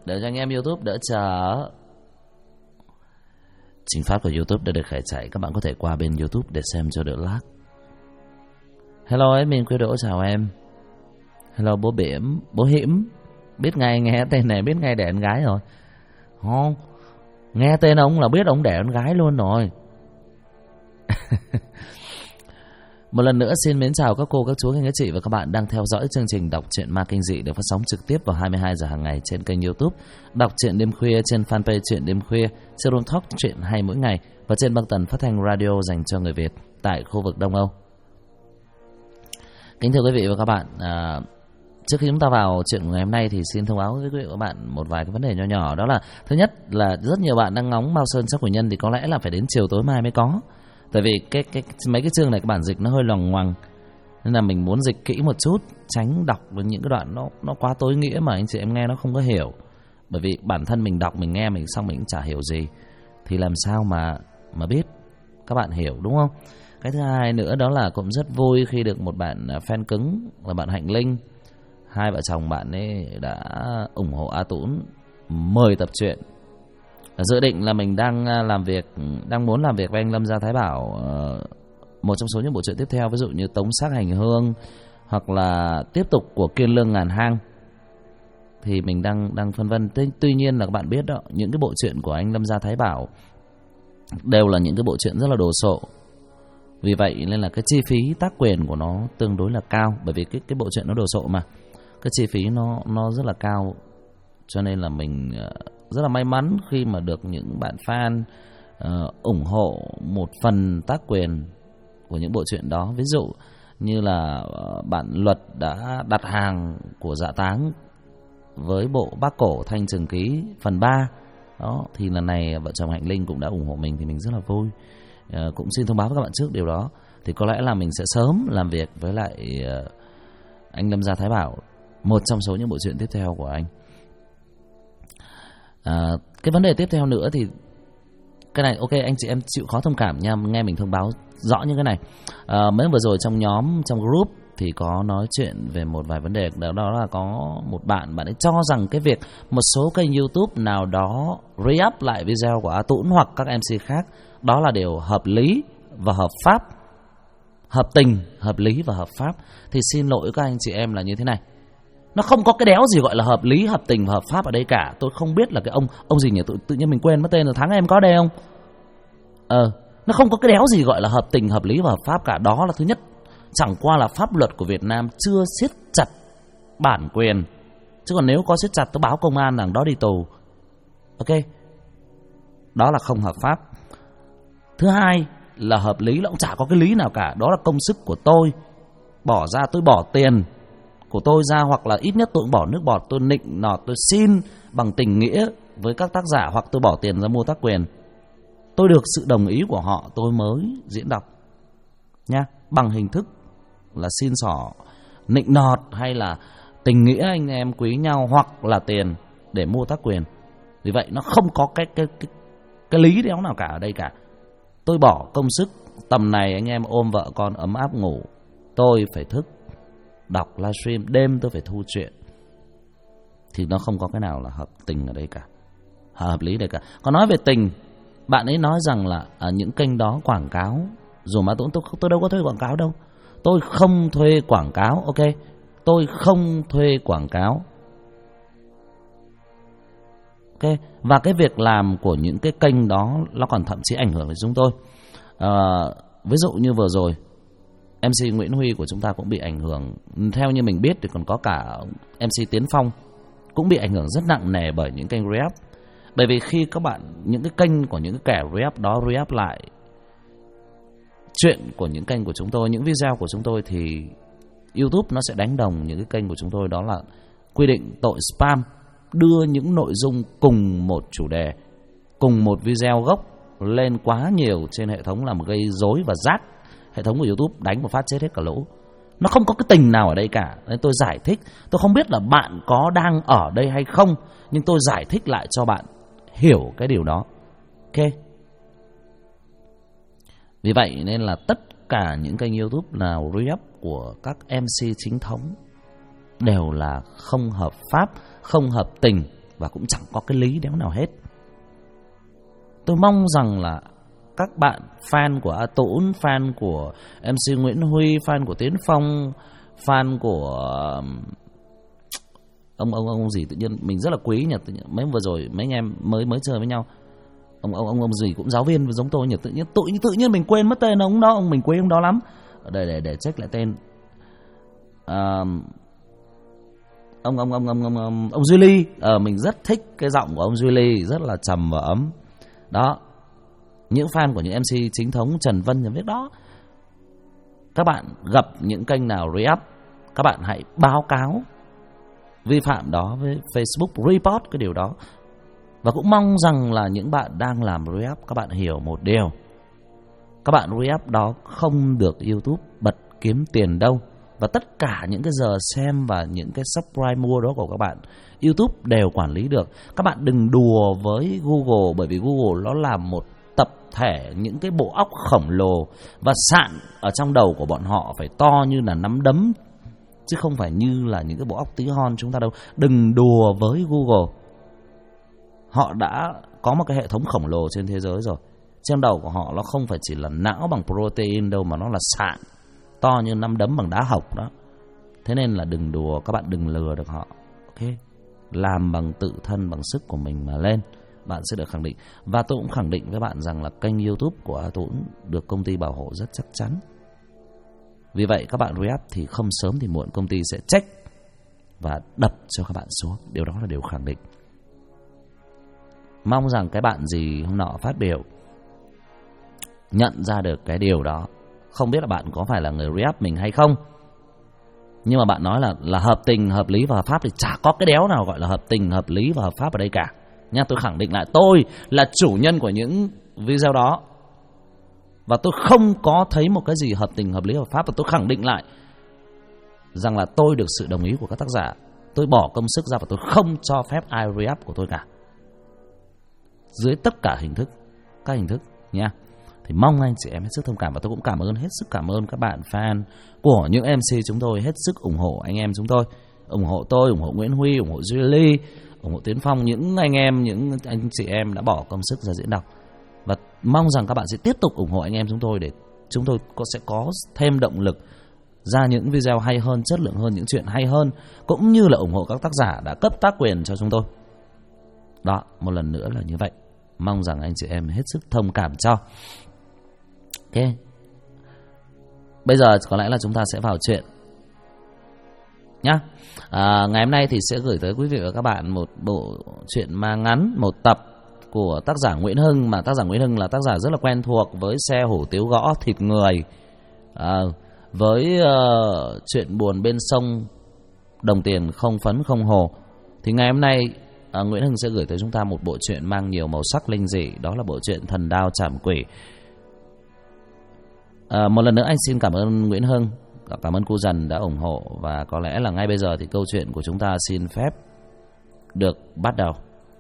Đợi cho anh em YouTube đỡ chờ. Trình phát của YouTube đã được khởi chạy. Các bạn có thể qua bên YouTube để xem cho đỡ lag. Hello admin Quế Đỗ chào em. Hello bố Bỉm, bố Hiểm. Biết ngay, nghe tên này biết ngay đẻ con gái rồi. Không, nghe tên ông là biết ông đẻ con gái luôn rồi. Một lần nữa xin mến chào các cô, các chú, các chị và các bạn đang theo dõi chương trình Đọc truyện ma kinh dị được phát sóng trực tiếp vào 22 giờ hàng ngày trên kênh YouTube Đọc truyện đêm khuya, trên fanpage truyện đêm khuya, trên Room Talk truyện hay mỗi ngày và trên băng tần phát thanh radio dành cho người Việt tại khu vực Đông Âu. Kính thưa quý vị và các bạn, trước khi chúng ta vào chuyện của ngày hôm nay thì xin thông báo với quý vị và các bạn một vài cái vấn đề nhỏ nhỏ. Đó là thứ nhất là rất nhiều bạn đang ngóng Mao Sơn Sắc Quỷ Nhân thì có lẽ là phải đến chiều tối mai mới có. Tại vì mấy cái chương này các bản dịch nó hơi loằng ngoằng, nên là mình muốn dịch kỹ một chút, tránh đọc được những cái đoạn nó quá tối nghĩa mà anh chị em nghe nó không có hiểu. Bởi vì bản thân mình đọc mình nghe mình xong mình cũng chả hiểu gì, thì làm sao mà biết các bạn hiểu, đúng không? Cái thứ hai nữa đó là cũng rất vui khi được một bạn fan cứng là bạn Hạnh Linh. Hai vợ chồng bạn ấy đã ủng hộ A Tũng 10 tập truyện. Dự định là mình đang muốn làm việc với anh Lâm Gia Thái Bảo một trong số những bộ truyện tiếp theo, ví dụ như Tống Xác Hành Hương hoặc là tiếp tục của Kiên Lương Ngàn Hang, thì mình đang phân vân. Tuy nhiên là các bạn biết đó, những cái bộ truyện của anh Lâm Gia Thái Bảo đều là những cái bộ truyện rất là đồ sộ. Vì vậy nên là cái chi phí tác quyền của nó tương đối là cao, bởi vì cái bộ truyện nó đồ sộ mà cái chi phí nó rất là cao, cho nên là mình rất là may mắn khi mà được những bạn fan ủng hộ một phần tác quyền của những bộ truyện đó. Ví dụ như là bạn Luật đã đặt hàng của Dạ Táng với bộ Bác Cổ Thanh Trường Ký phần 3 đó, thì lần này vợ chồng Hạnh Linh cũng đã ủng hộ mình thì mình rất là vui. Cũng xin thông báo với các bạn trước điều đó, thì có lẽ là mình sẽ sớm làm việc với lại anh Lâm Gia Thái Bảo một trong số những bộ truyện tiếp theo của anh. Cái vấn đề tiếp theo nữa thì cái này ok anh chị em chịu khó thông cảm nha, nghe mình thông báo rõ như cái này. Mới vừa rồi trong nhóm, trong group thì có nói chuyện về một vài vấn đề. Đó là có một bạn ấy cho rằng cái việc một số kênh YouTube nào đó re-up lại video của A Tũng hoặc các MC khác, đó là điều hợp lý và hợp pháp, hợp tình, hợp lý và hợp pháp. Thì xin lỗi các anh chị em là như thế này, nó không có cái đéo gì gọi là hợp lý, hợp tình và hợp pháp ở đây cả. Tôi không biết là cái ông gì nhỉ, tự nhiên mình quên mất tên rồi. Tháng em có đây không? Nó không có cái đéo gì gọi là hợp tình, hợp lý và hợp pháp cả. Đó là thứ nhất. Chẳng qua là pháp luật của Việt Nam chưa siết chặt bản quyền, chứ còn nếu có siết chặt tôi báo công an rằng đó đi tù. Ok, đó là không hợp pháp. Thứ hai là hợp lý, nó cũng chả có cái lý nào cả. Đó là công sức của tôi bỏ ra, tôi bỏ tiền của tôi ra, hoặc là ít nhất tôi cũng bỏ nước bọt, tôi nịnh nọt, tôi xin bằng tình nghĩa với các tác giả, hoặc tôi bỏ tiền ra mua tác quyền. Tôi được sự đồng ý của họ tôi mới diễn đọc nha, bằng hình thức là xin xỏ, nịnh nọt hay là tình nghĩa anh em quý nhau, hoặc là tiền để mua tác quyền. Vì vậy nó không có cái lý đéo nào cả ở đây cả. Tôi bỏ công sức, tầm này anh em ôm vợ con ấm áp ngủ, tôi phải thức đọc livestream, đêm tôi phải thu chuyện, thì nó không có cái nào là hợp tình ở đây cả, hợp lý đây cả. Còn nói về tình, bạn ấy nói rằng là ở những kênh đó quảng cáo, dù mà tôi đâu có thuê quảng cáo đâu. Tôi không thuê quảng cáo, ok? Tôi không thuê quảng cáo. Ok, và cái việc làm của những cái kênh đó nó còn thậm chí ảnh hưởng đến chúng tôi. Ví dụ như vừa rồi MC Nguyễn Huy của chúng ta cũng bị ảnh hưởng. Theo như mình biết thì còn có cả MC Tiến Phong cũng bị ảnh hưởng rất nặng nề bởi những kênh re-up. Bởi vì khi các bạn, những cái kênh của những cái kẻ re-up đó re-up lại chuyện của những kênh của chúng tôi, những video của chúng tôi, thì YouTube nó sẽ đánh đồng những cái kênh của chúng tôi. Đó là quy định tội spam, đưa những nội dung cùng một chủ đề, cùng một video gốc lên quá nhiều trên hệ thống làm gây rối và rát hệ thống của YouTube, đánh một phát chết hết cả lũ. Nó không có cái tình nào ở đây cả. Nên tôi giải thích, tôi không biết là bạn có đang ở đây hay không, nhưng tôi giải thích lại cho bạn hiểu cái điều đó. Ok. Vì vậy nên là tất cả những kênh YouTube nào re-up của các MC chính thống đều là không hợp pháp, không hợp tình và cũng chẳng có cái lý đéo nào hết. Tôi mong rằng là các bạn fan của A Tũng, fan của MC Nguyễn Huy, fan của Tiến Phong, fan của ông gì tự nhiên mình rất là quý nhỉ, tự nhiên mấy vừa rồi mấy anh em mới chơi với nhau, ông gì cũng giáo viên giống tôi nhỉ, tự nhiên mình quên mất tên ông đó, mình quên ông đó lắm. Để check lại tên. Ông Duy Ly, mình rất thích cái giọng của ông Duy Ly, rất là trầm và ấm. Đó, những fan của những MC chính thống Trần Vân nhà viết đó, các bạn gặp những kênh nào re-up, các bạn hãy báo cáo vi phạm đó với Facebook, report cái điều đó. Và cũng mong rằng là những bạn đang làm re-up, các bạn hiểu một điều, các bạn re-up đó không được YouTube bật kiếm tiền đâu. Và tất cả những cái giờ xem và những cái subscribe mua đó của các bạn, YouTube đều quản lý được. Các bạn đừng đùa với Google, bởi vì Google nó là một tập thể những cái bộ óc khổng lồ, và sạn ở trong đầu của bọn họ phải to như là nắm đấm, chứ không phải như là những cái bộ óc tí hon chúng ta đâu. Đừng đùa với Google. Họ đã có một cái hệ thống khổng lồ trên thế giới rồi. Trên đầu của họ nó không phải chỉ là não bằng protein đâu, mà nó là sạn to như nắm đấm bằng đá hộc đó. Thế nên là đừng đùa, các bạn đừng lừa được họ. Ok, làm bằng tự thân, bằng sức của mình mà lên, bạn sẽ được khẳng định. Và tôi cũng khẳng định với bạn rằng là kênh YouTube của A Tũng được công ty bảo hộ rất chắc chắn. Vì vậy các bạn re-up thì không sớm thì muộn công ty sẽ check và đập cho các bạn xuống. Điều đó là điều khẳng định. Mong rằng cái bạn gì hôm nọ phát biểu nhận ra được cái điều đó. Không biết là bạn có phải là người re-up mình hay không, nhưng mà bạn nói là hợp tình, hợp lý và hợp pháp thì chả có cái đéo nào gọi là hợp tình, hợp lý và hợp pháp ở đây cả nha. Tôi khẳng định lại, tôi là chủ nhân của những video đó, và tôi không có thấy một cái gì hợp tình, hợp lý, hợp pháp. Và tôi khẳng định lại rằng là tôi được sự đồng ý của các tác giả. Tôi bỏ công sức ra và tôi không cho phép ai re-up của tôi cả, dưới tất cả hình thức, các hình thức nha. Thì mong anh chị em hết sức thông cảm. Và tôi cũng hết sức cảm ơn các bạn fan của những MC chúng tôi, hết sức ủng hộ anh em chúng tôi, ủng hộ tôi, ủng hộ Nguyễn Huy, ủng hộ Duy Ly, ủng hộ Tiến Phong, những anh em, những anh chị em đã bỏ công sức ra diễn đọc. Và mong rằng các bạn sẽ tiếp tục ủng hộ anh em chúng tôi, để chúng tôi sẽ có thêm động lực ra những video hay hơn, chất lượng hơn, những chuyện hay hơn, cũng như là ủng hộ các tác giả đã cấp tác quyền cho chúng tôi. Đó, một lần nữa là như vậy. Mong rằng anh chị em hết sức thông cảm cho. Ok, bây giờ có lẽ là chúng ta sẽ vào chuyện nhá. Ngày hôm nay thì sẽ gửi tới quý vị và các bạn một bộ truyện ma ngắn, một tập của tác giả Nguyễn Hưng. Mà tác giả Nguyễn Hưng là tác giả rất là quen thuộc với Xe Hổ Tiếu Gõ Thịt Người, với chuyện buồn bên sông Đồng Tiền Không Phấn Không Hồ. Thì ngày hôm nay Nguyễn Hưng sẽ gửi tới chúng ta một bộ truyện mang nhiều màu sắc linh dị, đó là bộ truyện Thần Đao Trảm Quỷ. Một lần nữa anh xin cảm ơn Nguyễn Hưng, cảm ơn cô Dần đã ủng hộ. Và có lẽ là ngay bây giờ thì câu chuyện của chúng ta xin phép được bắt đầu.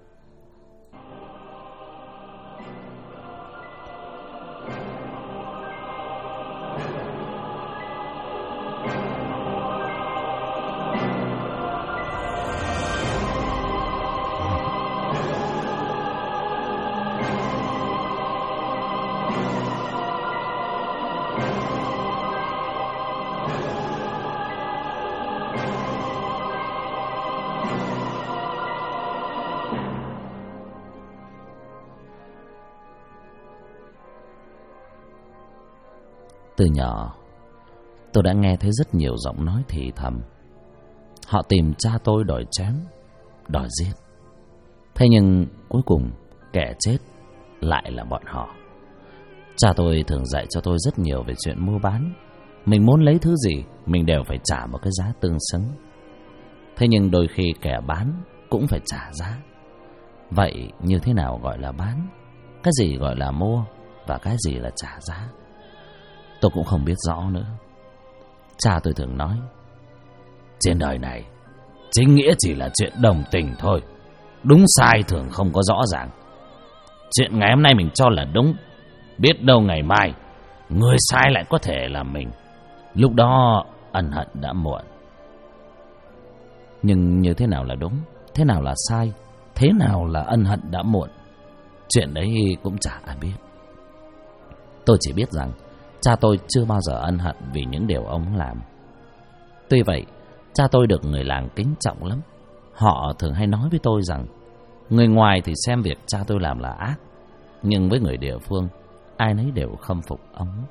Từ nhỏ tôi đã nghe thấy rất nhiều giọng nói thì thầm. Họ tìm cha tôi đòi chém, đòi giết. Thế nhưng cuối cùng kẻ chết lại là bọn họ. Cha tôi thường dạy cho tôi rất nhiều về chuyện mua bán. Mình muốn lấy thứ gì, mình đều phải trả một cái giá tương xứng. Thế nhưng đôi khi kẻ bán cũng phải trả giá. Vậy như thế nào gọi là bán? Cái gì gọi là mua? Và cái gì là trả giá? Tôi cũng không biết rõ nữa. Cha tôi thường nói, trên đời này chính nghĩa chỉ là chuyện đồng tình thôi. Đúng sai thường không có rõ ràng. Chuyện ngày hôm nay mình cho là đúng, biết đâu ngày mai người sai lại có thể là mình. Lúc đó ân hận đã muộn. Nhưng như thế nào là đúng, thế nào là sai, thế nào là ân hận đã muộn. Chuyện đấy cũng chả ai biết. Tôi chỉ biết rằng cha tôi chưa bao giờ ân hận vì những điều ông làm. Tuy vậy, cha tôi được người làng kính trọng lắm. Họ thường hay nói với tôi rằng người ngoài thì xem việc cha tôi làm là ác, nhưng với người địa phương, ai nấy đều khâm phục ông.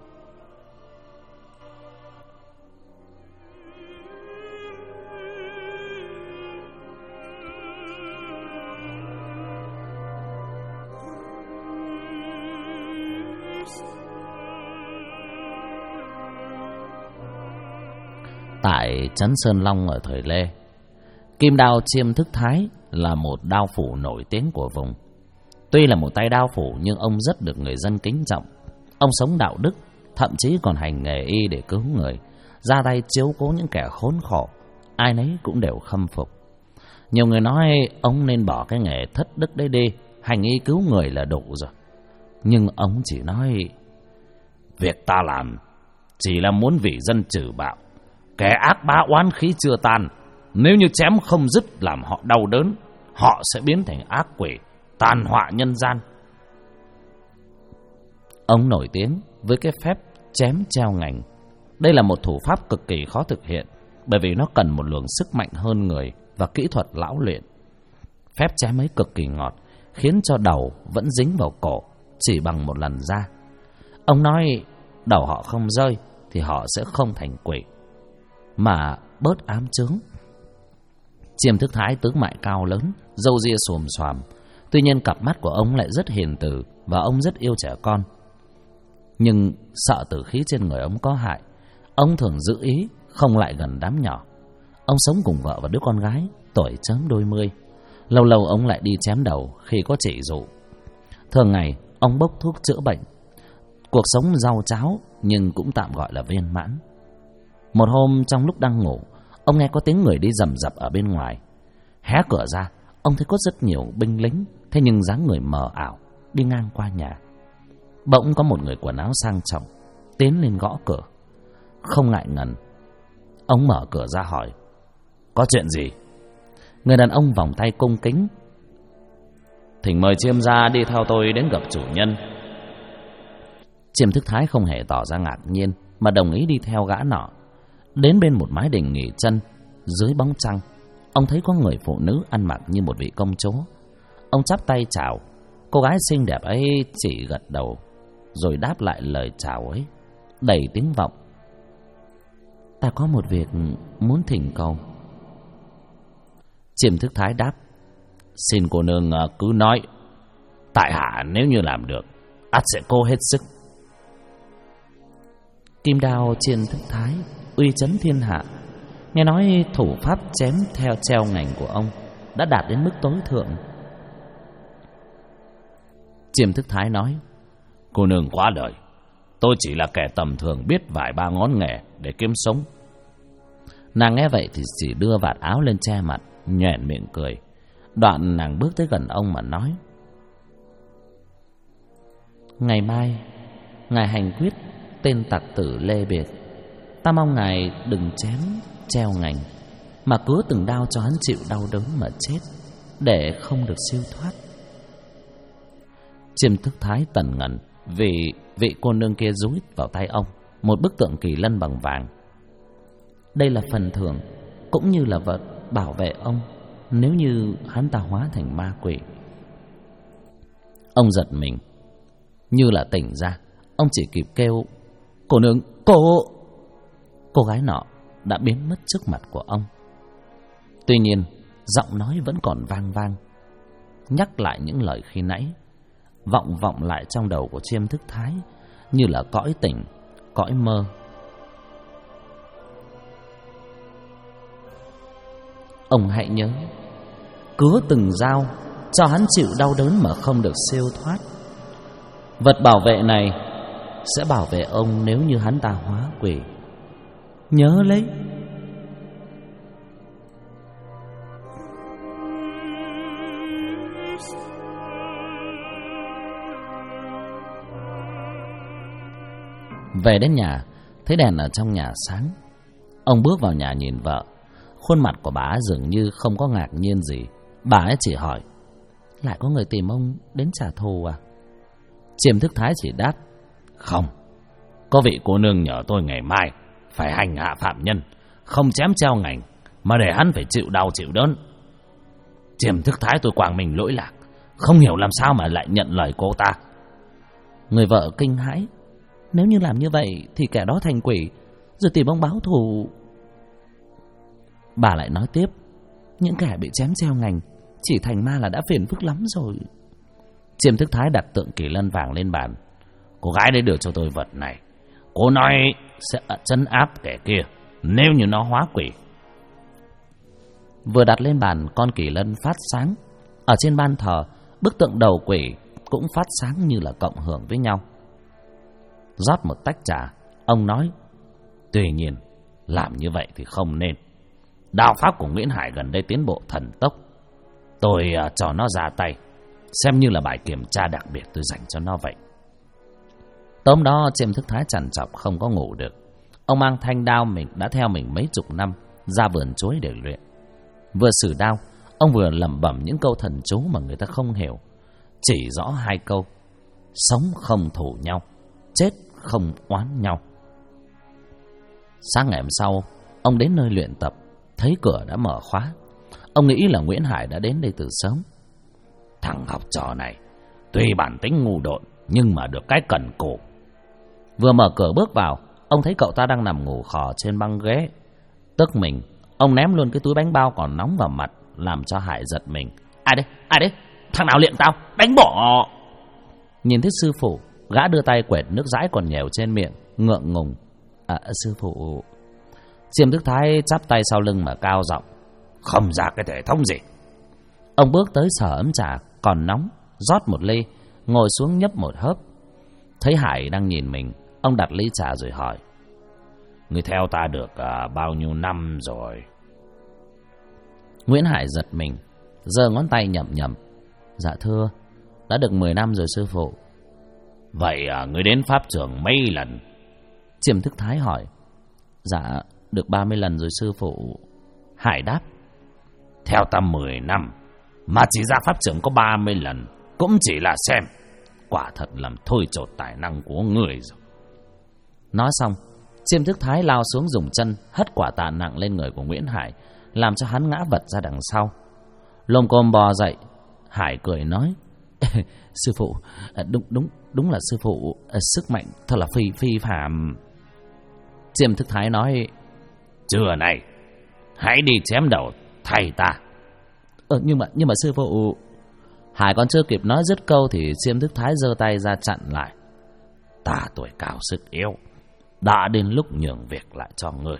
Tại trấn Sơn Long ở thời Lê, kim đao Chiêm Thức Thái là một đao phủ nổi tiếng của vùng. Tuy là một tay đao phủ nhưng ông rất được người dân kính trọng. Ông sống đạo đức, thậm chí còn hành nghề y để cứu người, ra tay chiếu cố những kẻ khốn khổ, ai nấy cũng đều khâm phục. Nhiều người nói ông nên bỏ cái nghề thất đức đấy đi, hành y cứu người là đủ rồi. Nhưng ông chỉ nói, việc ta làm chỉ là muốn vì dân trừ bạo. Kẻ ác bá oán khí chưa tan, nếu như chém không dứt làm họ đau đớn, họ sẽ biến thành ác quỷ, tàn họa nhân gian. Ông nổi tiếng với cái phép chém treo ngành. Đây là một thủ pháp cực kỳ khó thực hiện, bởi vì nó cần một luồng sức mạnh hơn người và kỹ thuật lão luyện. Phép chém ấy cực kỳ ngọt, khiến cho đầu vẫn dính vào cổ chỉ bằng một lần ra. Ông nói đầu họ không rơi thì họ sẽ không thành quỷ, mà bớt ám chướng. Chiêm Thức Thái tướng mạo cao lớn, râu ria xồm xoàm. Tuy nhiên cặp mắt của ông lại rất hiền từ và ông rất yêu trẻ con. Nhưng sợ tử khí trên người ông có hại, ông thường giữ ý không lại gần đám nhỏ. Ông sống cùng vợ và đứa con gái tuổi chớm đôi mươi. Lâu lâu ông lại đi chém đầu khi có chỉ dụ. Thường ngày ông bốc thuốc chữa bệnh. Cuộc sống rau cháo nhưng cũng tạm gọi là viên mãn. Một hôm trong lúc đang ngủ, ông nghe có tiếng người đi rầm rập ở bên ngoài. Hé cửa ra, ông thấy có rất nhiều binh lính, thế nhưng dáng người mờ ảo đi ngang qua nhà. Bỗng có một người quần áo sang trọng tiến lên gõ cửa. Không ngại ngần, ông mở cửa ra hỏi, có chuyện gì? Người đàn ông vòng tay cung kính, thỉnh mời Chiêm gia đi theo tôi đến gặp chủ nhân. Chiêm Thức Thái không hề tỏ ra ngạc nhiên, mà đồng ý đi theo gã nọ. Đến bên một mái đình nghỉ chân dưới bóng trăng, ông thấy có người phụ nữ ăn mặc như một vị công chúa. Ông chắp tay chào. Cô gái xinh đẹp ấy chỉ gật đầu rồi đáp lại lời chào ấy đầy tiếng vọng, ta có một việc muốn thỉnh cầu. Chiêm Thức Thái đáp, xin cô nương cứ nói, tại hạ nếu như làm được ắt sẽ cố hết sức. Kim đao Chiêm Thức Thái uy chấn thiên hạ. Nghe nói thủ pháp chém theo treo ngành của ông đã đạt đến mức tối thượng. Chiêm Thức Thái nói, cô nương quá lời, tôi chỉ là kẻ tầm thường biết vài ba ngón nghề để kiếm sống. Nàng nghe vậy thì chỉ đưa vạt áo lên che mặt, nhoẻn miệng cười. Đoạn nàng bước tới gần ông mà nói, ngày mai ngài hành quyết tên tặc tử Lê Biệt, ta mong ngài đừng chém treo ngành, mà cứa từng đao cho hắn chịu đau đớn mà chết, để không được siêu thoát. Chiêm Thức Thái tần ngần vì vị cô nương kia dúi vào tay ông một bức tượng kỳ lân bằng vàng. Đây là phần thưởng cũng như là vật bảo vệ ông nếu như hắn ta hóa thành ma quỷ. Ông giật mình, như là tỉnh ra. Ông chỉ kịp kêu, cô nương, cô gái nọ đã biến mất trước mặt của ông. Tuy nhiên giọng nói vẫn còn vang vang, nhắc lại những lời khi nãy, vọng lại trong đầu của Chiêm Thức Thái như là cõi tỉnh, cõi mơ. Ông hãy nhớ, cứa từng dao cho hắn chịu đau đớn mà không được siêu thoát. Vật bảo vệ này sẽ bảo vệ ông nếu như hắn ta hóa quỷ. Nhớ lấy. Về đến nhà, thấy đèn ở trong nhà sáng. Ông bước vào nhà nhìn vợ. Khuôn mặt của bà dường như không có ngạc nhiên gì. Bà ấy chỉ hỏi, Lại có người tìm ông đến trả thù à? Chiêm Thức Thái chỉ đáp: Không, có vị cô nương nhờ tôi ngày mai phải hành hạ phạm nhân, không chém treo ngành, mà để hắn phải chịu đau chịu đớn. Chiêm Thức Thái tôi quàng mình lỗi lạc, không hiểu làm sao mà lại nhận lời cô ta. Người vợ kinh hãi: Nếu như làm như vậy thì kẻ đó thành quỷ, rồi tìm ông báo thù. Bà lại nói tiếp: Những kẻ bị chém treo ngành chỉ thành ma là đã phiền phức lắm rồi. Chiêm Thức Thái đặt tượng kỳ lân vàng lên bàn: Cô gái đấy đưa cho tôi vật này, cô nói sẽ trấn áp kẻ kia nếu như nó hóa quỷ. Vừa đặt lên bàn, con kỳ lân phát sáng. Ở trên ban thờ, bức tượng đầu quỷ cũng phát sáng như là cộng hưởng với nhau. Rót một tách trà, ông nói: Tuy nhiên, làm như vậy thì không nên. Đạo pháp của Nguyễn Hải gần đây tiến bộ thần tốc. Tôi cho nó ra tay, xem như là bài kiểm tra đặc biệt tôi dành cho nó vậy. Tối đó Chiêm Thức Thái trằn trọc không có ngủ được. Ông mang thanh đao mình đã theo mình mấy chục năm ra vườn chuối để luyện. Vừa sử đao, ông vừa lẩm bẩm những câu thần chú mà người ta không hiểu. Chỉ rõ hai câu: sống không thù nhau, chết không oán nhau. Sáng ngày hôm sau, ông đến nơi luyện tập, thấy cửa đã mở khóa. Ông nghĩ là Nguyễn Hải đã đến đây từ sớm. Thằng học trò này tuy bản tính ngu độn nhưng mà được cái cần cù. Vừa mở cửa bước vào, ông thấy cậu ta đang nằm ngủ khò trên băng ghế. Tức mình, ông ném luôn cái túi bánh bao còn nóng vào mặt, làm cho Hải giật mình. Ai đấy? Ai đấy? Thằng nào liệng tao? Đánh bỏ! Nhìn thấy sư phụ, gã đưa tay quệt nước dãi còn nhèo trên miệng, ngượng ngùng. Sư phụ... Chiêm Thức Thái chắp tay sau lưng mà cao giọng: Không ra cái thể thống gì. Ông bước tới sở ấm trà còn nóng, rót một ly, ngồi xuống nhấp một hớp. Thấy Hải đang nhìn mình, ông đặt ly trà rồi hỏi: Người theo ta được bao nhiêu năm rồi? Nguyễn Hải giật mình, giơ ngón tay nhẩm nhẩm: Dạ thưa, đã được 10 năm rồi sư phụ. Vậy người đến pháp trường mấy lần? Chiêm Thức Thái hỏi. Dạ được 30 lần rồi sư phụ. Hải đáp: Theo ta 10 năm mà chỉ ra pháp trường có 30 lần, cũng chỉ là xem. Quả thật làm thôi chột tài năng của người rồi. Nói xong, Chiêm Thức Thái lao xuống dùng chân hất quả tạ nặng lên người của Nguyễn Hải, làm cho hắn ngã vật ra đằng sau. Lồm cồm bò dậy, Hải cười nói: Sư phụ, đúng là sư phụ, sức mạnh thật là phi phàm. Chiêm Thức Thái nói: Trưa này hãy đi chém đầu thầy ta. Nhưng mà sư phụ... Hải còn chưa kịp nói dứt câu thì Chiêm Thức Thái giơ tay ra chặn lại: Ta tuổi cao sức yếu, đã đến lúc nhường việc lại cho ngươi.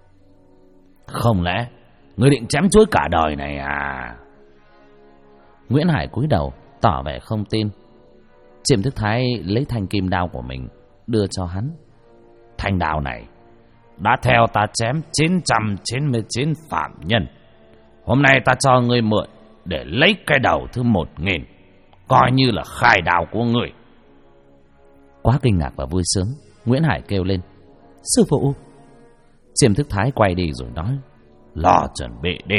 Không lẽ ngươi định chém chuối cả đời này à? Nguyễn Hải cúi đầu tỏ vẻ không tin. Chiêm Thức Thái lấy thanh kim đao của mình đưa cho hắn. Thanh đao này đã theo ta chém 999 phạm nhân. Hôm nay ta cho ngươi mượn để lấy cái đầu thứ 1000, coi như là khai đao của ngươi. Quá kinh ngạc và vui sướng, Nguyễn Hải kêu lên: Sư phụ! Chiêm Thức Thái quay đi rồi nói: Lo chuẩn bị đi.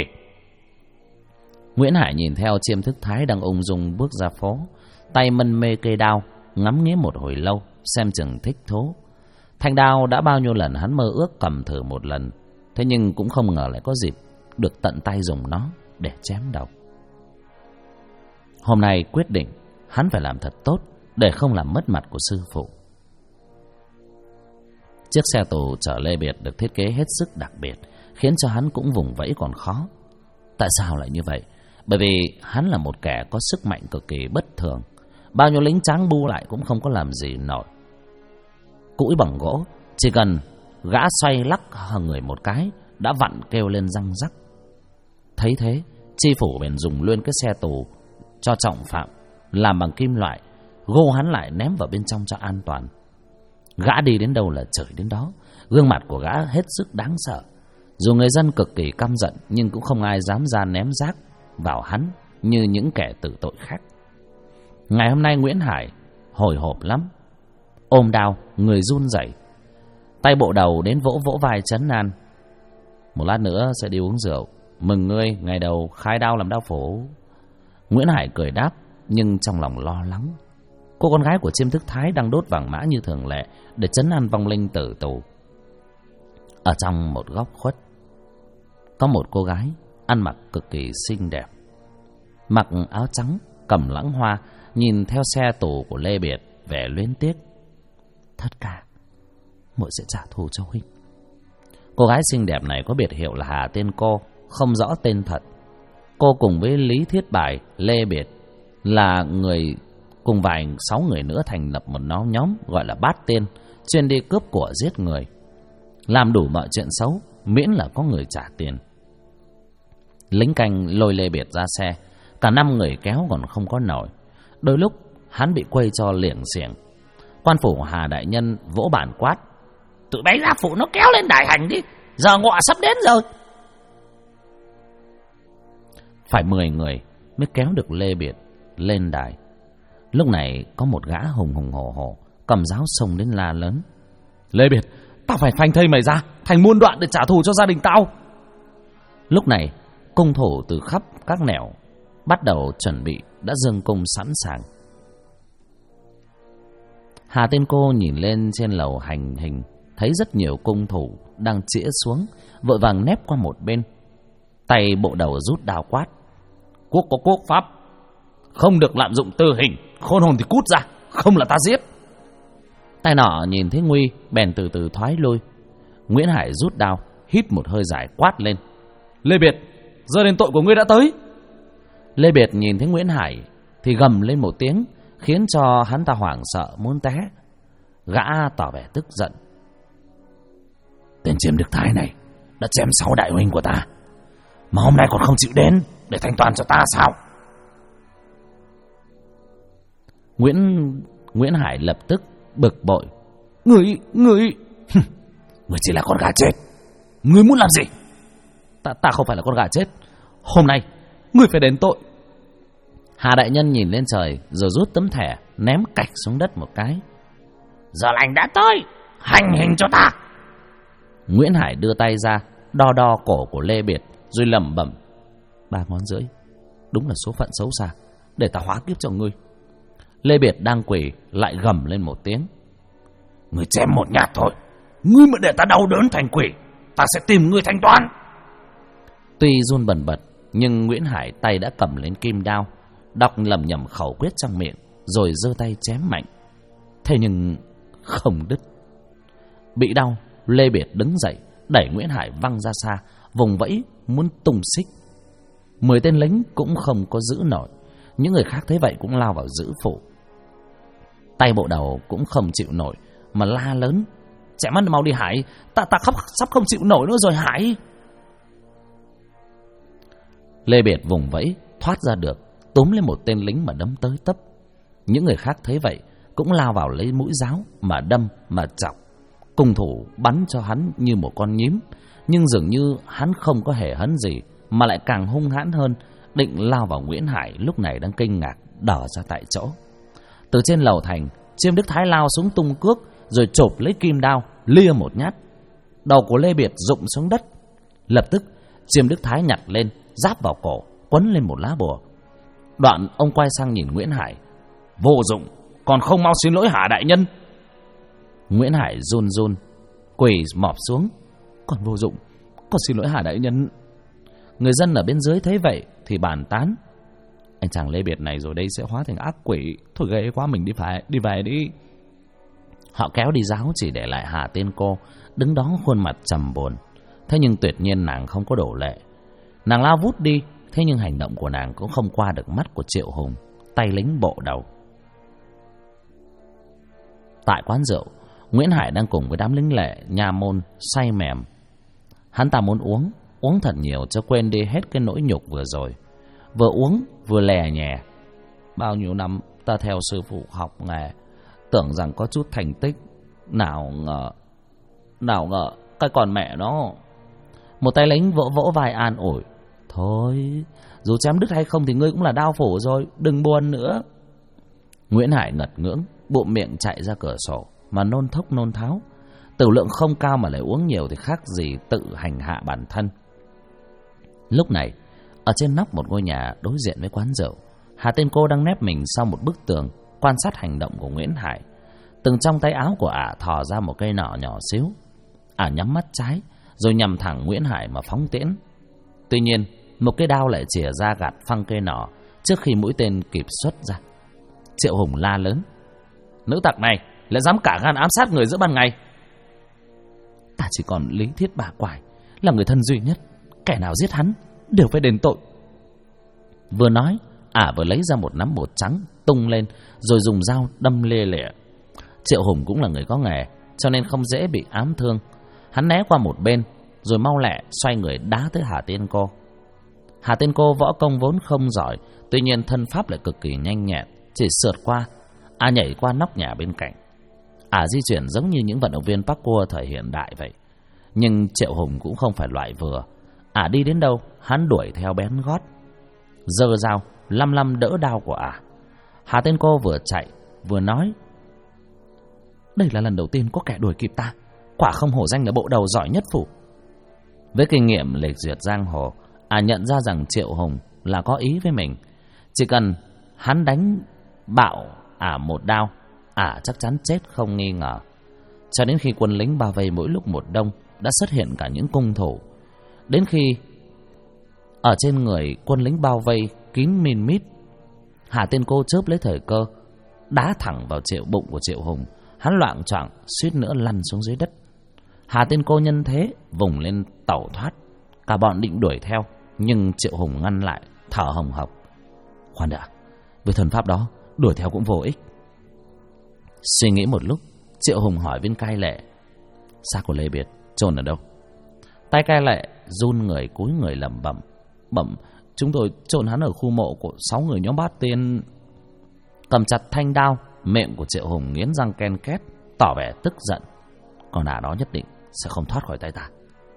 Nguyễn Hải nhìn theo Chiêm Thức Thái đang ung dung bước ra phố, tay mân mê cây đao, ngắm nghía một hồi lâu, xem chừng thích thú. Thanh đao đã bao nhiêu lần hắn mơ ước cầm thử một lần, thế nhưng cũng không ngờ lại có dịp được tận tay dùng nó để chém đầu. Hôm nay quyết định hắn phải làm thật tốt để không làm mất mặt của sư phụ. Chiếc xe tù chở Lê Biệt được thiết kế hết sức đặc biệt, khiến cho hắn cũng vùng vẫy còn khó. Tại sao lại như vậy? Bởi vì hắn là một kẻ có sức mạnh cực kỳ bất thường, bao nhiêu lính tráng bu lại cũng không có làm gì nổi. Cũi bằng gỗ, chỉ cần gã xoay lắc người một cái đã vặn kêu lên răng rắc. Thấy thế, tri phủ bèn dùng luôn cái xe tù cho trọng phạm làm bằng kim loại, gô hắn lại ném vào bên trong cho an toàn. Gã đi đến đâu là chửi đến đó, gương mặt của gã hết sức đáng sợ. Dù người dân cực kỳ căm giận nhưng cũng không ai dám ra ném rác vào hắn như những kẻ tử tội khác. Ngày hôm nay Nguyễn Hải hồi hộp lắm, ôm đao, người run rẩy, tay bộ đầu đến vỗ vỗ vai trấn an: Một lát nữa sẽ đi uống rượu, mừng ngươi ngày đầu khai đao làm đao phủ. Nguyễn Hải cười đáp, nhưng trong lòng lo lắng. Cô con gái của Chiêm Đức Thái đang đốt vàng mã như thường lệ để trấn an vong linh tử tù. Ở trong một góc khuất, có một cô gái ăn mặc cực kỳ xinh đẹp, mặc áo trắng, cầm lãng hoa, nhìn theo xe tù của Lê Biệt, vẻ luyến tiếc. Tất cả muội sẽ trả thù cho huynh. Cô gái xinh đẹp này có biệt hiệu là Hà Tiên Cô, không rõ tên thật. Cô cùng với Lý Thiết Bài, Lê Biệt là người cùng vài 6 người nữa thành lập một nhóm gọi là Bát Tiên, chuyên đi cướp của giết người, làm đủ mọi chuyện xấu miễn là có người trả tiền. Lính canh lôi Lê Biệt ra xe, cả 5 người kéo còn không có nổi. Đôi lúc hắn bị quây cho liệng xiềng. Quan phủ Hà đại nhân vỗ bản quát: tụi bay ra phụ nó kéo lên đài hành đi, giờ ngọ sắp đến rồi. Phải 10 người mới kéo được Lê Biệt lên đài. Lúc này có một gã hùng hùng hổ hổ cầm giáo xông đến la lớn: Lê Biệt, tao phải phanh thây mày ra thành muôn đoạn để trả thù cho gia đình tao. Lúc này cung thủ từ khắp các nẻo bắt đầu chuẩn bị, đã dâng cung sẵn sàng. Hà Tiên Cô nhìn lên trên lầu hành hình, thấy rất nhiều cung thủ đang chĩa xuống, vội vàng nép qua một bên, tay bộ đầu rút đao quát: quốc có quốc pháp, không được lạm dụng tử hình, khôn hồn thì cút ra, không là ta giết. Tay nọ nhìn thấy nguy bèn từ từ thoái lui. Nguyễn Hải rút đao, hít một hơi dài quát lên: Lê Biệt, giờ đến tội của ngươi đã tới. Lê Biệt nhìn thấy Nguyễn Hải thì gầm lên một tiếng, khiến cho hắn ta hoảng sợ muốn té. Gã tỏ vẻ tức giận: tên Chiêm Đức Thái này đã chém 6 đại huynh của ta, mà hôm nay còn không chịu đến để thanh toán cho ta sao? Nguyễn Hải lập tức bực bội: Ngươi chỉ là con gà chết, ngươi muốn làm gì? Ta không phải là con gà chết, hôm nay ngươi phải đền tội. Hà đại nhân nhìn lên trời rồi rút tấm thẻ ném cạch xuống đất một cái: giờ lành đã tới, hành hình cho ta. Nguyễn Hải đưa tay ra đo đo cổ của Lê Biệt rồi lẩm bẩm: 3 ngón rưỡi, đúng là số phận xấu xa, để ta hóa kiếp cho ngươi. Lê Biệt đang quỳ lại gầm lên một tiếng: ngươi chém một nhát thôi, ngươi mà để ta đau đớn thành quỷ, ta sẽ tìm ngươi thanh toán. Tuy run bần bật, nhưng Nguyễn Hải tay đã cầm lên kim đao, đọc lẩm nhẩm khẩu quyết trong miệng, rồi giơ tay chém mạnh. Thế nhưng không đứt. Bị đau, Lê Biệt đứng dậy, đẩy Nguyễn Hải văng ra xa, vùng vẫy muốn tung xích. 10 tên lính cũng không có giữ nổi. Những người khác thấy vậy cũng lao vào giữ phụ. Tay bộ đầu cũng không chịu nổi mà la lớn: chạy mất mau đi Hải, ta sắp không chịu nổi nữa rồi Hải. Lê Biệt vùng vẫy thoát ra được, túm lên một tên lính mà đấm tới tấp. Những người khác thấy vậy cũng lao vào lấy mũi giáo mà đâm mà chọc. Cung thủ bắn cho hắn như một con nhím, nhưng dường như hắn không có hề hấn gì, mà lại càng hung hãn hơn, định lao vào Nguyễn Hải lúc này đang kinh ngạc đờ ra tại chỗ. Từ trên lầu thành, Chiêm Đức Thái lao xuống tung cước, rồi chộp lấy kim đao lia một nhát. Đầu của Lê Biệt rụng xuống đất. Lập tức Chiêm Đức Thái nhặt lên, giáp vào cổ, quấn lên một lá bùa. Đoạn ông quay sang nhìn Nguyễn Hải: vô dụng, còn không mau xin lỗi Hà đại nhân. Nguyễn Hải run run quỳ mọp xuống: còn vô dụng, con xin lỗi Hà đại nhân. Người dân ở bên dưới thấy vậy thì bàn tán: anh chàng Lê Biệt này rồi đây sẽ hóa thành ác quỷ, thôi ghê quá, mình đi về đi. Họ kéo đi giáo, chỉ để lại Hà Tiên Cô đứng đó khuôn mặt trầm buồn. Thế nhưng tuyệt nhiên nàng không có đổ lệ. Nàng lao vút đi, thế nhưng hành động của nàng cũng không qua được mắt của Triệu Hùng, tay lính bộ đầu. Tại quán rượu, Nguyễn Hải đang cùng với đám lính lệ nha môn say mềm. Hắn ta muốn uống thật nhiều cho quên đi hết cái nỗi nhục vừa rồi. Vừa uống vừa lè nhè: bao nhiêu năm ta theo sư phụ học nghề, tưởng rằng có chút thành tích, nào ngờ cái con mẹ nó. Một tay lính vỗ vỗ vai an ủi: thôi, dù chém đứt hay không thì ngươi cũng là đao phủ rồi, đừng buồn nữa. Nguyễn Hải ngật ngưỡng, bụng miệng chạy ra cửa sổ mà nôn thốc nôn tháo. Tử lượng không cao mà lại uống nhiều thì khác gì tự hành hạ bản thân. Lúc này, ở trên nóc một ngôi nhà đối diện với quán rượu, Hà Tiên Cô đang nép mình sau một bức tường, quan sát hành động của Nguyễn Hải. Từng trong tay áo của ả thò ra một cây nỏ nhỏ xíu. Ả nhắm mắt trái, rồi nhằm thẳng Nguyễn Hải mà phóng tiễn. Tuy nhiên, một cái đao lại chìa ra gạt phăng cây nỏ trước khi mũi tên kịp xuất ra. Triệu Hùng la lớn: "Nữ tặc này lại dám cả gan ám sát người giữa ban ngày!" "Ta chỉ còn Lý Thiết Bà Quải là người thân duy nhất, kẻ nào giết hắn đều phải đền tội." Vừa nói, ả vừa lấy ra một nắm bột trắng tung lên, rồi dùng dao đâm lê lịa. Triệu Hùng cũng là người có nghề, cho nên không dễ bị ám thương. Hắn né qua một bên, rồi mau lẹ xoay người đá tới Hà Tiên Cô. Hà Tiên Cô võ công vốn không giỏi, tuy nhiên thân pháp lại cực kỳ nhanh nhẹn, chỉ sượt qua, ả nhảy qua nóc nhà bên cạnh. Ả di chuyển giống như những vận động viên parkour thời hiện đại vậy. Nhưng Triệu Hùng cũng không phải loại vừa. Ả đi đến đâu, hắn đuổi theo bén gót, giơ dao lăm lăm đỡ đao của ả. Hà Tiên Cô vừa chạy vừa nói: "Đây là lần đầu tiên có kẻ đuổi kịp ta, quả không hổ danh là bộ đầu giỏi nhất phủ." Với kinh nghiệm lệch duyệt giang hồ, ả nhận ra rằng Triệu Hùng là có ý với mình. Chỉ cần hắn đánh bạo ả một đao, ả chắc chắn chết không nghi ngờ. Cho đến khi quân lính bao vây mỗi lúc một đông, đã xuất hiện cả những cung thủ. Đến khi ở trên người quân lính bao vây kín min mít, Hà Tiên Cô chớp lấy thời cơ, đá thẳng vào bụng của Triệu Hùng. Hắn loạng choạng suýt nữa lăn xuống dưới đất. Hà Tiên Cô nhân thế vùng lên tẩu thoát. Cả bọn định đuổi theo, nhưng Triệu Hùng ngăn lại, thở hồng hộc: "Khoan đã, với thần pháp đó đuổi theo cũng vô ích." Suy nghĩ một lúc, Triệu Hùng hỏi viên cai lệ: "Xác của Lê Biệt chôn ở đâu?" Tay cai lệ run người cúi người lẩm bẩm: "Chúng tôi chôn hắn ở khu mộ của 6 người nhóm Bát Tiên." Cầm chặt thanh đao, miệng của Triệu Hùng nghiến răng ken két, tỏ vẻ tức giận: "Con ả đó nhất định sẽ không thoát khỏi tay ta."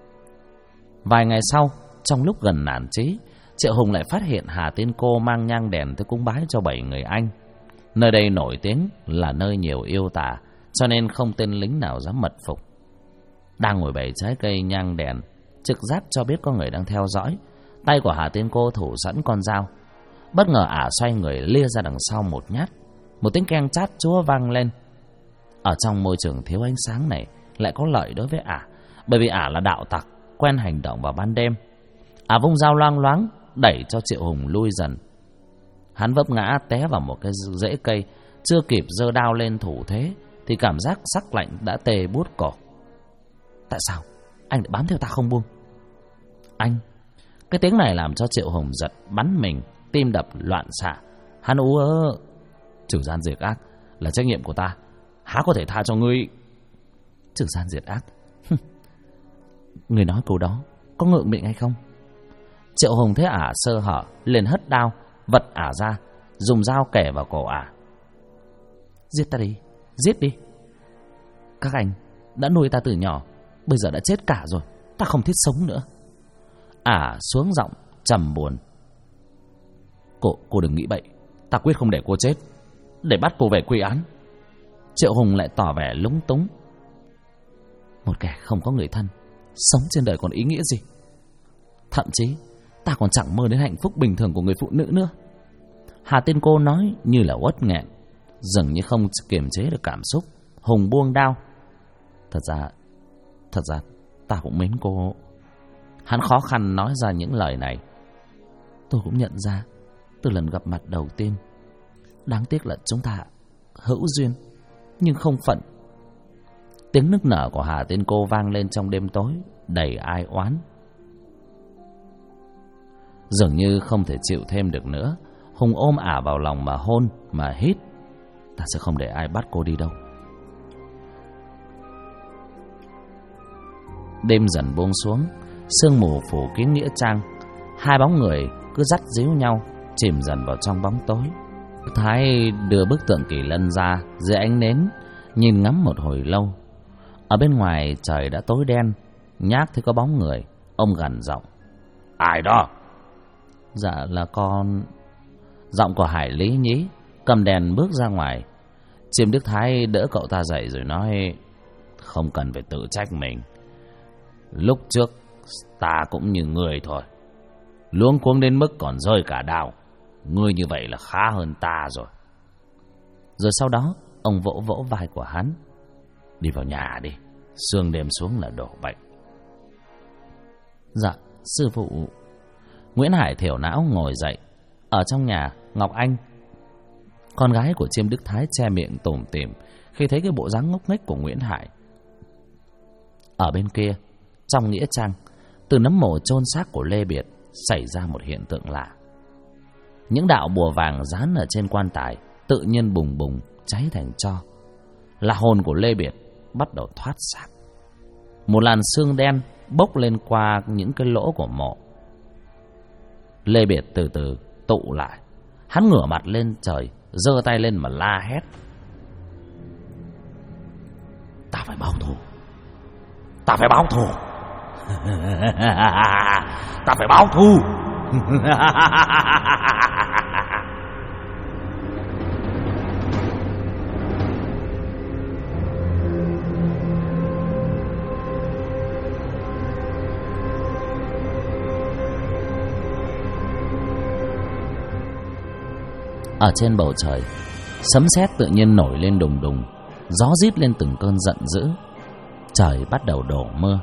Vài ngày sau, trong lúc gần nản chí, Triệu Hùng lại phát hiện Hà Tiên Cô mang nhang đèn tới cúng bái cho 7 người Anh. Nơi đây nổi tiếng là nơi nhiều yêu tà, cho nên không tên lính nào dám mật phục. Đang ngồi bày trái cây nhang đèn, trực giác cho biết có người đang theo dõi. Tay của Hà Tiên Cô thủ sẵn con dao. Bất ngờ ả xoay người lia ra đằng sau một nhát. Một tiếng keng chát chúa vang lên. Ở trong môi trường thiếu ánh sáng này lại có lợi đối với ả, bởi vì ả là đạo tặc, quen hành động vào ban đêm. Ả vung dao loang loáng, đẩy cho Triệu Hùng lui dần. Hắn vấp ngã té vào một cái rễ cây, chưa kịp giơ đao lên thủ thế thì cảm giác sắc lạnh đã tê buốt cổ. "Tại sao anh lại bám theo ta không buông?" "Anh..." Cái tiếng này làm cho Triệu Hùng giật bắn mình, tim đập loạn xạ. Hắn ú ớ: "Trừ gian diệt ác là trách nhiệm của ta, há có thể tha cho ngươi." "Trừ gian diệt ác? Người nói câu đó có ngượng miệng hay không?" Triệu Hùng thấy ả sơ hở, liền hất đao vật ả ra, dùng dao kẻ vào cổ ả: "Giết ta đi, giết đi. Các anh đã nuôi ta từ nhỏ, bây giờ đã chết cả rồi, ta không thiết sống nữa." Ả xuống giọng trầm buồn: Cô đừng nghĩ bậy, ta quyết không để cô chết, để bắt cô về quy án." Triệu Hùng lại tỏ vẻ lúng túng: "Một kẻ không có người thân, sống trên đời còn ý nghĩa gì? Thậm chí ta còn chẳng mơ đến hạnh phúc bình thường của người phụ nữ nữa." Hà Tiên Cô nói như là uất nghẹn, dường như không kiềm chế được cảm xúc. Hùng buông đao: Thật ra ta cũng mến cô." Hắn khó khăn nói ra những lời này: "Tôi cũng nhận ra từ lần gặp mặt đầu tiên, đáng tiếc là chúng ta hữu duyên nhưng không phận." Tiếng nức nở của Hà Tiên Cô vang lên trong đêm tối đầy ai oán. Dường như không thể chịu thêm được nữa, Hùng ôm ả vào lòng mà hôn mà hít: "Ta sẽ không để ai bắt cô đi đâu." Đêm dần buông xuống, sương mù phủ kín nghĩa trang. Hai bóng người cứ dắt díu nhau, chìm dần vào trong bóng tối. Thái đưa bức tượng Kỳ Lân ra dưới ánh nến, nhìn ngắm một hồi lâu. Ở bên ngoài trời đã tối đen, Nhác thấy có bóng người, ông gằn giọng: "Ai đó?" "Dạ là con." Giọng của Hải Lý Nhí cầm đèn bước ra ngoài. Chiêm Đức Thái đỡ cậu ta dậy rồi nói: "Không cần phải tự trách mình. Lúc trước ta cũng như người thôi, luống cuống đến mức còn rơi cả đao. ngươi như vậy là khá hơn ta rồi. Rồi sau đó ông vỗ vỗ vai của hắn. Đi vào nhà đi, sương đêm xuống là đổ bệnh. Dạ sư phụ. Nguyễn Hải thiểu não ngồi dậy. Ở trong nhà, Ngọc Anh, con gái của Chiêm Đức Thái, che miệng tủm tỉm khi thấy cái bộ dáng ngốc nghếch của Nguyễn Hải. Ở bên kia, trong nghĩa trang, từ nấm mồ chôn xác của Lê Biệt xảy ra một hiện tượng lạ. Những đạo bùa vàng dán ở trên quan tài tự nhiên bùng bùng cháy thành tro. Là hồn của Lê Biệt bắt đầu thoát xác. Một làn sương đen bốc lên qua những cái lỗ của mộ. Lê Biệt từ từ tụ lại. Hắn ngửa mặt lên trời, giơ tay lên mà la hét. Ta phải báo thù. Ta phải báo thù. Ta phải báo thù. Ở trên bầu trời, sấm sét tự nhiên nổi lên đùng đùng, gió rít lên từng cơn giận dữ. Trời bắt đầu đổ mưa.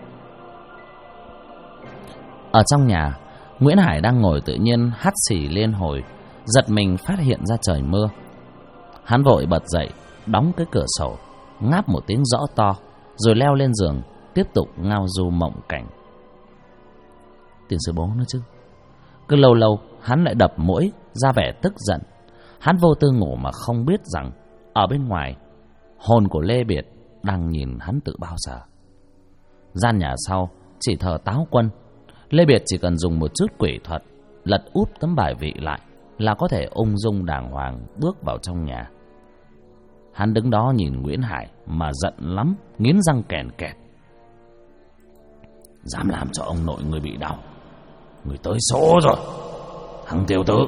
Ở trong nhà, Nguyễn Hải đang ngồi tự nhiên hắt xì liên hồi, giật mình phát hiện ra trời mưa. Hắn vội bật dậy, đóng cái cửa sổ, ngáp một tiếng rõ to, rồi leo lên giường, tiếp tục ngao du mộng cảnh. Tiền sư bố nữa chứ. Cứ lâu lâu hắn lại đập mũi, ra vẻ tức giận. Hắn vô tư ngủ mà không biết rằng ở bên ngoài, hồn của Lê Biệt đang nhìn hắn từ bao giờ. Gian nhà sau chỉ thờ Táo Quân. Lê Biệt chỉ cần dùng một chút quỷ thuật, lật úp tấm bài vị lại là có thể ung dung đàng hoàng bước vào trong nhà. Hắn đứng đó nhìn Nguyễn Hải mà giận lắm, nghiến răng kèn kẹt. Dám làm cho ông nội người bị đau, người tới số rồi, thằng tiểu tử.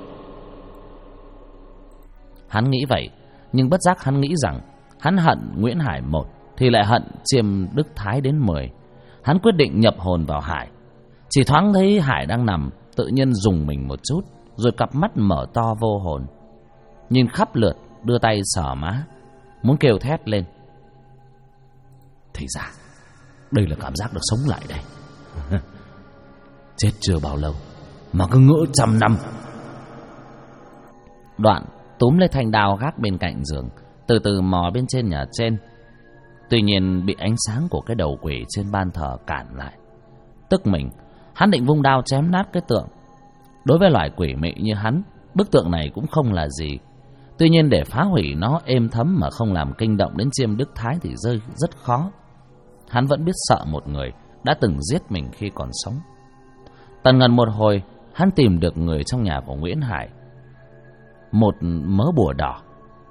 Hắn nghĩ vậy, nhưng bất giác hắn nghĩ rằng hắn hận Nguyễn Hải 1 thì lại hận Chiêm Đức Thái đến 10. Hắn quyết định nhập hồn vào Hải. Chỉ thoáng thấy Hải đang nằm, tự nhiên rùng mình một chút, rồi cặp mắt mở to vô hồn, nhìn khắp lượt, đưa tay sờ má, muốn kêu thét lên. Thì ra đây là cảm giác được sống lại đây. Chết chưa bao lâu mà cứ ngỡ 100 năm. Đoạn túm lấy thanh đao gác bên cạnh giường, từ từ mò bên trên nhà trên. Tuy nhiên bị ánh sáng của cái đầu quỷ trên ban thờ cản lại. Tức mình, hắn định vung đao chém nát cái tượng. Đối với loài quỷ mị như hắn, bức tượng này cũng không là gì. Tuy nhiên để phá hủy nó êm thấm mà không làm kinh động đến Chiêm Đức Thái thì rất khó. Hắn vẫn biết sợ một người đã từng giết mình khi còn sống. Tần ngần một hồi, hắn tìm được người trong nhà của Nguyễn Hải. Một mớ bùa đỏ.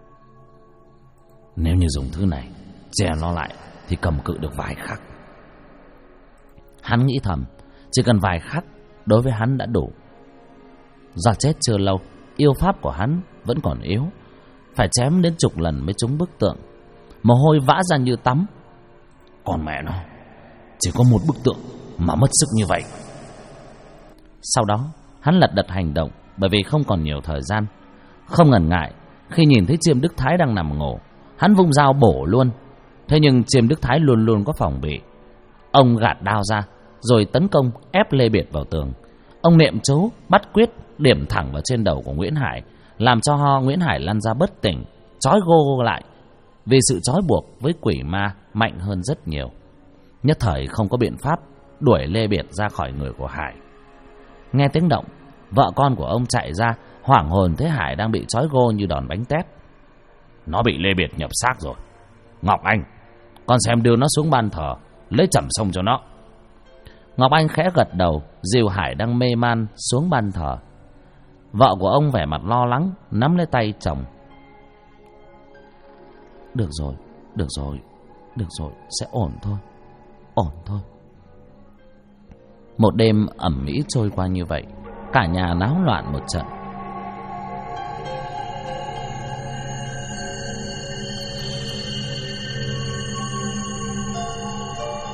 Nếu như dùng thứ này che nó lại thì cầm cự được vài khắc. Hắn nghĩ thầm, chỉ cần vài khắc đối với hắn đã đủ. Do chết chưa lâu, yêu pháp của hắn vẫn còn yếu, phải chém đến chục lần mới trúng bức tượng. Mồ hôi vã ra như tắm. Còn mẹ nó, chỉ có một bức tượng mà mất sức như vậy. Sau đó hắn lật đật hành động, bởi vì không còn nhiều thời gian. Không ngần ngại, khi nhìn thấy Chiêm Đức Thái đang nằm ngủ, hắn vung dao bổ luôn. Thế nhưng Chiêm Đức Thái luôn luôn có phòng bị. Ông gạt đao ra, rồi tấn công ép Lê Biệt vào tường. Ông niệm chú bắt quyết điểm thẳng vào trên đầu của Nguyễn Hải, làm cho Nguyễn Hải lăn ra bất tỉnh, trói gô lại. Vì sự trói buộc với quỷ ma mạnh hơn rất nhiều, nhất thời không có biện pháp đuổi Lê Biệt ra khỏi người của Hải. Nghe tiếng động, vợ con của ông chạy ra, hoảng hồn thấy Hải đang bị trói gô như đòn bánh tét. Nó bị Lê Biệt nhập xác rồi. Ngọc Anh, con xem đưa nó xuống ban thờ, lấy chẩm xông cho nó. Ngọc Anh khẽ gật đầu, dìu Hải đang mê man xuống ban thờ. Vợ của ông vẻ mặt lo lắng, nắm lấy tay chồng. Được rồi, được rồi, được rồi, sẽ ổn thôi, ổn thôi. Một đêm ẩm mỹ trôi qua như vậy, cả nhà náo loạn một trận.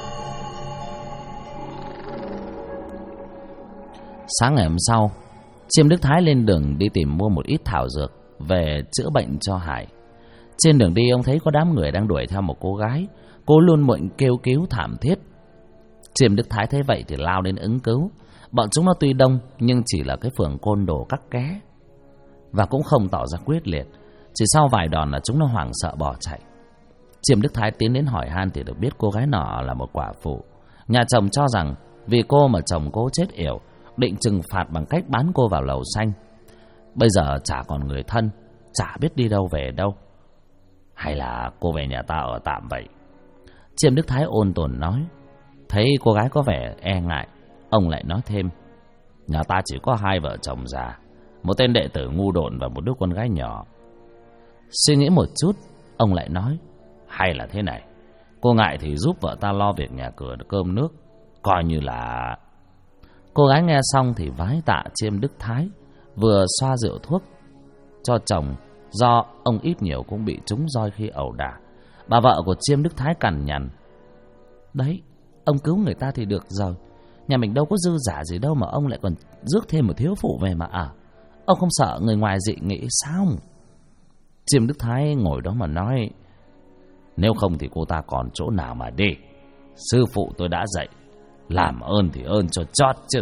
Sáng ngày hôm sau, Chiêm Đức Thái lên đường đi tìm mua một ít thảo dược về chữa bệnh cho Hải. Trên đường đi ông thấy có đám người đang đuổi theo một cô gái, cô luôn miệng kêu cứu thảm thiết. Chiêm Đức Thái thấy vậy thì lao đến ứng cứu. Bọn chúng nó tuy đông nhưng chỉ là cái phường côn đồ cắt ké, và cũng không tỏ ra quyết liệt. Chỉ sau vài đòn là chúng nó hoảng sợ bỏ chạy. Chiêm Đức Thái tiến đến hỏi han thì được biết cô gái nọ là một quả phụ. Nhà chồng cho rằng vì cô mà chồng cô chết yểu, định trừng phạt bằng cách bán cô vào lầu xanh. Bây giờ chả còn người thân, chả biết đi đâu về đâu. Hay là cô về nhà ta ở tạm vậy? Chiêm Đức Thái ôn tồn nói. Thấy cô gái có vẻ e ngại, ông lại nói thêm. Nhà ta chỉ có 2 vợ chồng già, một tên đệ tử ngu độn và một đứa con gái nhỏ. Suy nghĩ một chút, ông lại nói. Hay là thế này, cô ngại thì giúp vợ ta lo việc nhà cửa cơm nước, coi như là... Cô gái nghe xong thì vái tạ Chiêm Đức Thái, vừa xoa rượu thuốc cho chồng, do ông ít nhiều cũng bị trúng roi khi ẩu đả. Bà vợ của Chiêm Đức Thái cằn nhằn. Đấy, ông cứu người ta thì được rồi, nhà mình đâu có dư giả gì đâu mà ông lại còn rước thêm một thiếu phụ về mà ở. Ông không sợ người ngoài dị nghị sao? Chiêm Đức Thái ngồi đó mà nói. Nếu không thì cô ta còn chỗ nào mà đi. Sư phụ tôi đã dạy, làm ơn thì ơn cho chót chứ.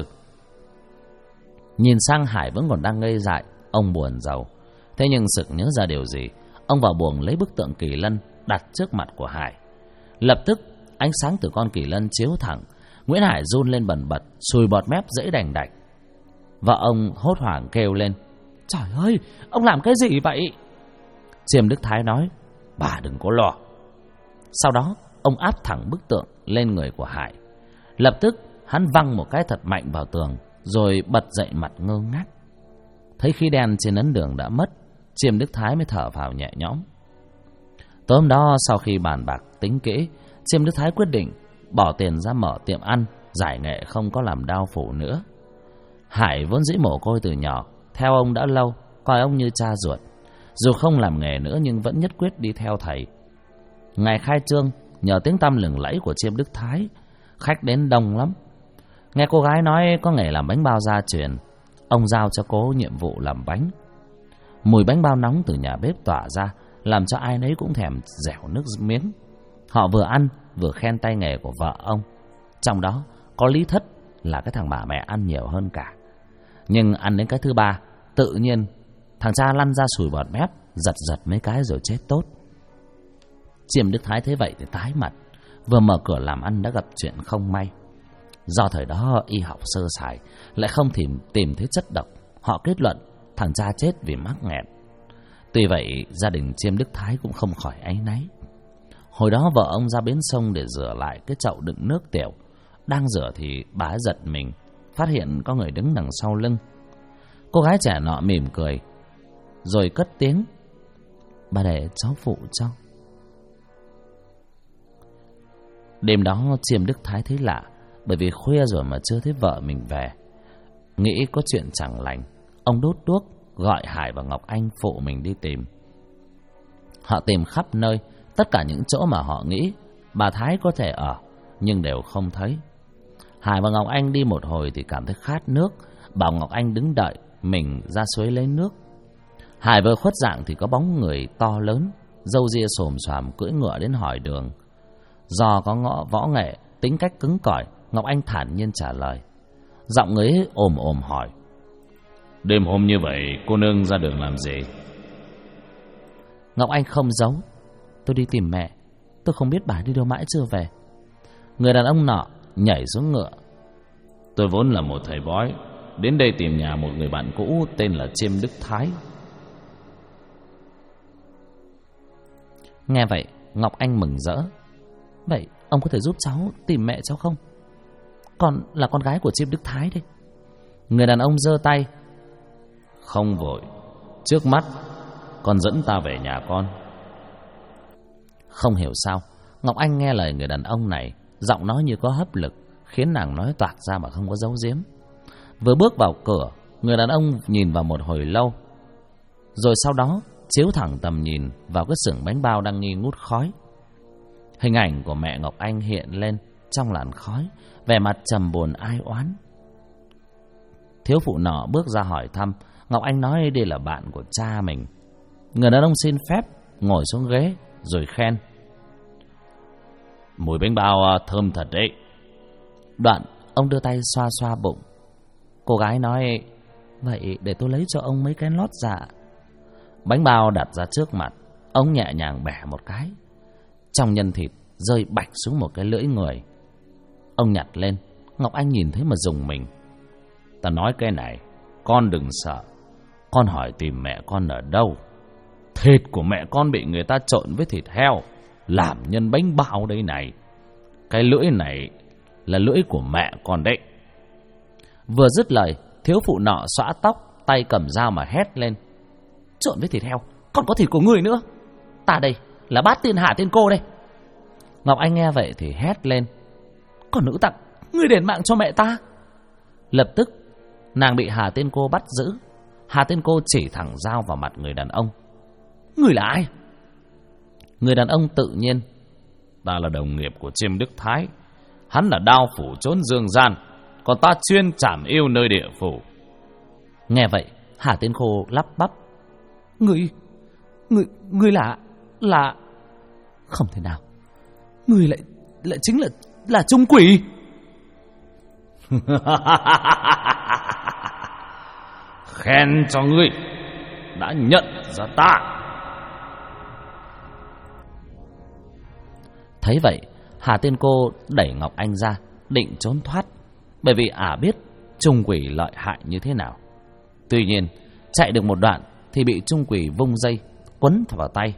Nhìn sang Hải vẫn còn đang ngây dại, ông buồn rầu. Thế nhưng sực nhớ ra điều gì, ông vào buồng lấy bức tượng kỳ lân đặt trước mặt của Hải. Lập tức ánh sáng từ con kỳ lân chiếu thẳng. Nguyễn Hải run lên bần bật, sùi bọt mép rẫy đành đạch. Vợ ông hốt hoảng kêu lên. Trời ơi, ông làm cái gì vậy? Chiêm Đức Thái nói. Bà đừng có lo. Sau đó ông áp thẳng bức tượng lên người của Hải. Lập tức hắn văng một cái thật mạnh vào tường, rồi bật dậy mặt ngơ ngác. Thấy khí đen trên ấn đường đã mất, Chiêm Đức Thái mới thở phào nhẹ nhõm. Tối hôm đó sau khi bàn bạc tính kỹ, Chiêm Đức Thái quyết định bỏ tiền ra mở tiệm ăn, giải nghệ không có làm đao phủ nữa. Hải vốn dĩ mồ côi từ nhỏ, theo ông đã lâu, coi ông như cha ruột. Dù không làm nghề nữa nhưng vẫn nhất quyết đi theo thầy. Ngày khai trương, nhờ tiếng tăm lừng lẫy của Chiêm Đức Thái, khách đến đông lắm. Nghe cô gái nói có nghề làm bánh bao gia truyền, ông giao cho cô nhiệm vụ làm bánh. Mùi bánh bao nóng từ nhà bếp tỏa ra, làm cho ai nấy cũng thèm dẻo nước miếng. Họ vừa ăn vừa khen tay nghề của vợ ông. Trong đó có Lý Thất, là cái thằng bà mẹ ăn nhiều hơn cả. Nhưng ăn đến cái thứ 3, tự nhiên thằng cha lăn ra sùi bọt mép, giật giật mấy cái rồi chết tốt. Chiêm Đức Thái thấy vậy thì tái mặt. Vừa mở cửa làm ăn đã gặp chuyện không may. Do thời đó y học sơ sài, lại không tìm thấy chất độc, họ kết luận thằng cha chết vì mắc nghẹn. Tuy vậy gia đình Chiêm Đức Thái cũng không khỏi áy náy. Hồi đó vợ ông ra bến sông để rửa lại cái chậu đựng nước tiểu. Đang rửa thì bà ấy giật mình, phát hiện có người đứng đằng sau lưng. Cô gái trẻ nọ mỉm cười, rồi cất tiếng. Bà để cháu phụ cho. Đêm đó Chiêm Đức Thái thấy lạ, bởi vì khuya rồi mà chưa thấy vợ mình về. Nghĩ có chuyện chẳng lành, ông đốt đuốc gọi Hải và Ngọc Anh phụ mình đi tìm. Họ tìm khắp nơi, tất cả những chỗ mà họ nghĩ bà Thái có thể ở, nhưng đều không thấy. Hải và Ngọc Anh đi một hồi thì cảm thấy khát nước, bảo Ngọc Anh đứng đợi mình ra suối lấy nước. Hải vừa khuất dạng thì có bóng người to lớn, râu ria xồm xoàm cưỡi ngựa đến hỏi đường. Do có võ nghệ, tính cách cứng cỏi, Ngọc Anh thản nhiên trả lời. Giọng người ấy ồm ồm hỏi. Đêm hôm như vậy cô nương ra đường làm gì? Ngọc Anh không giấu. Tôi đi tìm mẹ, tôi không biết bà đi đâu mãi chưa về. Người đàn ông nọ nhảy xuống ngựa. Tôi vốn là một thầy bói, đến đây tìm nhà một người bạn cũ tên là Chiêm Đức Thái. Nghe vậy Ngọc Anh mừng rỡ. Vậy ông có thể giúp cháu tìm mẹ cháu không? Con là con gái của Chiêm Đức Thái đấy. Người đàn ông giơ tay. Không vội, trước mắt con dẫn ta về nhà con. Không hiểu sao Ngọc Anh nghe lời người đàn ông này, giọng nói như có hấp lực, khiến nàng nói toạc ra mà không có giấu giếm. Vừa bước vào cửa, người đàn ông nhìn vào một hồi lâu, rồi sau đó chiếu thẳng tầm nhìn vào cái xưởng bánh bao đang nghi ngút khói. Hình ảnh của mẹ Ngọc Anh hiện lên trong làn khói, vẻ mặt trầm buồn ai oán. thiếu phụ nọ bước ra hỏi thăm. Ngọc Anh nói đây là bạn của cha mình. Người đàn ông xin phép ngồi xuống ghế rồi khen: mùi bánh bao thơm thật đấy. Đoạn ông đưa tay xoa xoa bụng. Cô gái nói: vậy để tôi lấy cho ông mấy cái lót dạ. Bánh bao đặt ra trước mặt, ông nhẹ nhàng bẻ một cái. Trong nhân thịt rơi bạch xuống một cái lưỡi người. Ông nhặt lên. Ngọc Anh nhìn thấy mà rùng mình. Ta nói cái này, con đừng sợ. Con hỏi tìm mẹ con ở đâu. Thịt của mẹ con bị người ta trộn với thịt heo làm nhân bánh bao đây này. Cái lưỡi này là lưỡi của mẹ con đấy. Vừa dứt lời, thiếu phụ nọ xõa tóc, tay cầm dao mà hét lên: trộn với thịt heo, còn có thịt của người nữa. Ta đây là Bát Tiên Hạ Tiên Cô đây. Ngọc Anh nghe vậy thì hét lên: còn nữ tặc, ngươi đền mạng cho mẹ ta. Lập tức nàng bị Hà Tiên Cô bắt giữ. Hà Tiên Cô chỉ thẳng dao vào mặt người đàn ông. Ngươi là ai? Người đàn ông tự nhiên: ta là đồng nghiệp của Chiêm Đức Thái. Hắn là đao phủ trốn dương gian, còn ta chuyên trảm yêu nơi địa phủ. Nghe vậy, Hà Tiên Cô lắp bắp: Ngươi là không thể nào. Ngươi lại chính là Trung Quỷ. Khen cho ngươi đã nhận ra ta. Thấy vậy, Hà Tiên Cô đẩy Ngọc Anh ra, định trốn thoát, bởi vì ả biết Trung Quỷ lợi hại như thế nào. Tuy nhiên, chạy được một đoạn thì bị Trung Quỷ vung dây quấn vào tay.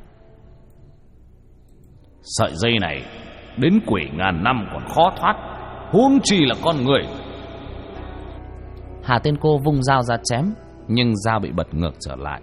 Sợi dây này đến quỷ ngàn năm còn khó thoát, huống chi là con người. Hà Tiên Cô vung dao ra chém, nhưng dao bị bật ngược trở lại.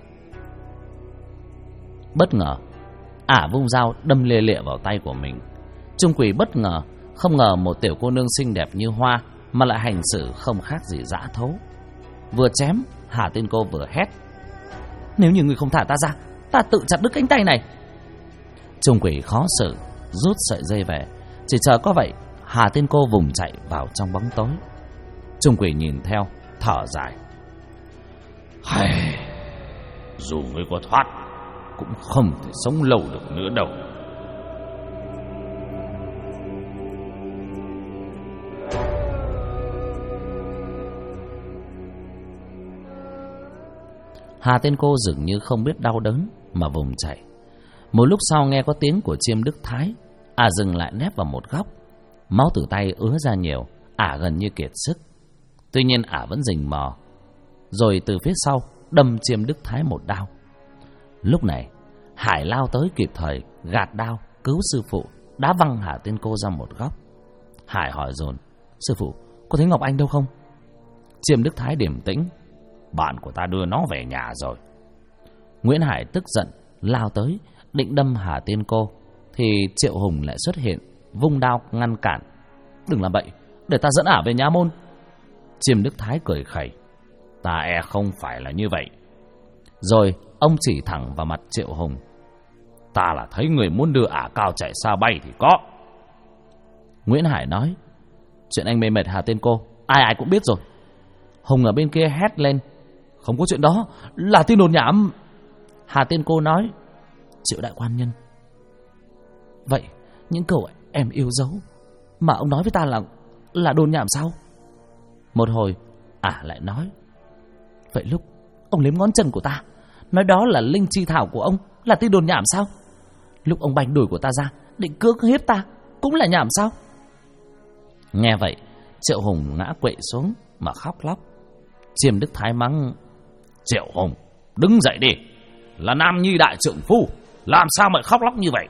Bất ngờ, ả vung dao đâm lia lịa vào tay của mình. Trung Quỷ bất ngờ, không ngờ một tiểu cô nương xinh đẹp như hoa mà lại hành xử không khác gì dã thấu. Vừa chém, Hà Tiên Cô vừa hét: nếu như người không thả ta ra, ta tự chặt đứt cánh tay này. Trung Quỷ khó xử, rút sợi dây về. Chỉ chờ có vậy, Hà Tiên Cô vùng chạy vào trong bóng tối. Trung Quỷ nhìn theo, thở dài: hay, dù ngươi có thoát cũng không thể sống lâu được nữa đâu. Hà Tiên Cô dường như không biết đau đớn mà vùng chạy. Một lúc sau nghe có tiếng của Chiêm Đức Thái, ả dừng lại nép vào một góc. Máu từ tay ứa ra nhiều, ả gần như kiệt sức. Tuy nhiên ả vẫn rình mò, rồi từ phía sau đâm Chiêm Đức Thái một đao. Lúc này Hải lao tới kịp thời, gạt đao cứu sư phụ, đá văng Hà Tiên Cô ra một góc. Hải hỏi dồn: sư phụ, có thấy Ngọc Anh đâu không? Chiêm Đức Thái điềm tĩnh: bạn của ta đưa nó về nhà rồi. Nguyễn Hải tức giận lao tới định đâm Hà Tiên Cô thì Triệu Hùng lại xuất hiện, vung đao ngăn cản: đừng làm bậy, để ta dẫn ả về nhà môn. Chiêm Đức Thái cười khẩy: ta e không phải là như vậy. Rồi ông chỉ thẳng vào mặt Triệu Hùng: ta là thấy người muốn đưa ả cao chạy xa bay thì có. Nguyễn Hải nói: chuyện anh mê mệt Hà Tiên Cô ai ai cũng biết rồi. Hùng ở bên kia hét lên: không có chuyện đó, là tin đồn nhảm. Hà Tiên Cô nói: Triệu đại quan nhân, vậy những câu em yêu dấu mà ông nói với ta là đồn nhảm sao? Một hồi ả lại nói: vậy lúc ông liếm ngón chân của ta, nói đó là linh chi thảo của ông, là tin đồn nhảm sao? Lúc ông bành đùi của ta ra định cưỡng hiếp ta, cũng là nhảm sao? Nghe vậy, Triệu Hùng ngã quỵ xuống mà khóc lóc. Chiêm Đức Thái mắng: Triệu Hùng, đứng dậy đi, là nam nhi đại trượng phu, làm sao mà khóc lóc như vậy?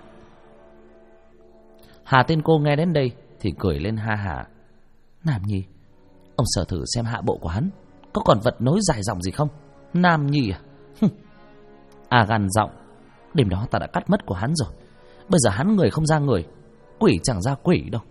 Hà Tiên Cô nghe đến đây thì cười lên ha hả: Nam nhi, ông sở thử xem hạ bộ của hắn có còn vật nối dài dòng gì không? Nam nhi à? Gằn giọng: đêm đó ta đã cắt mất của hắn rồi, bây giờ hắn người không ra người, quỷ chẳng ra quỷ đâu.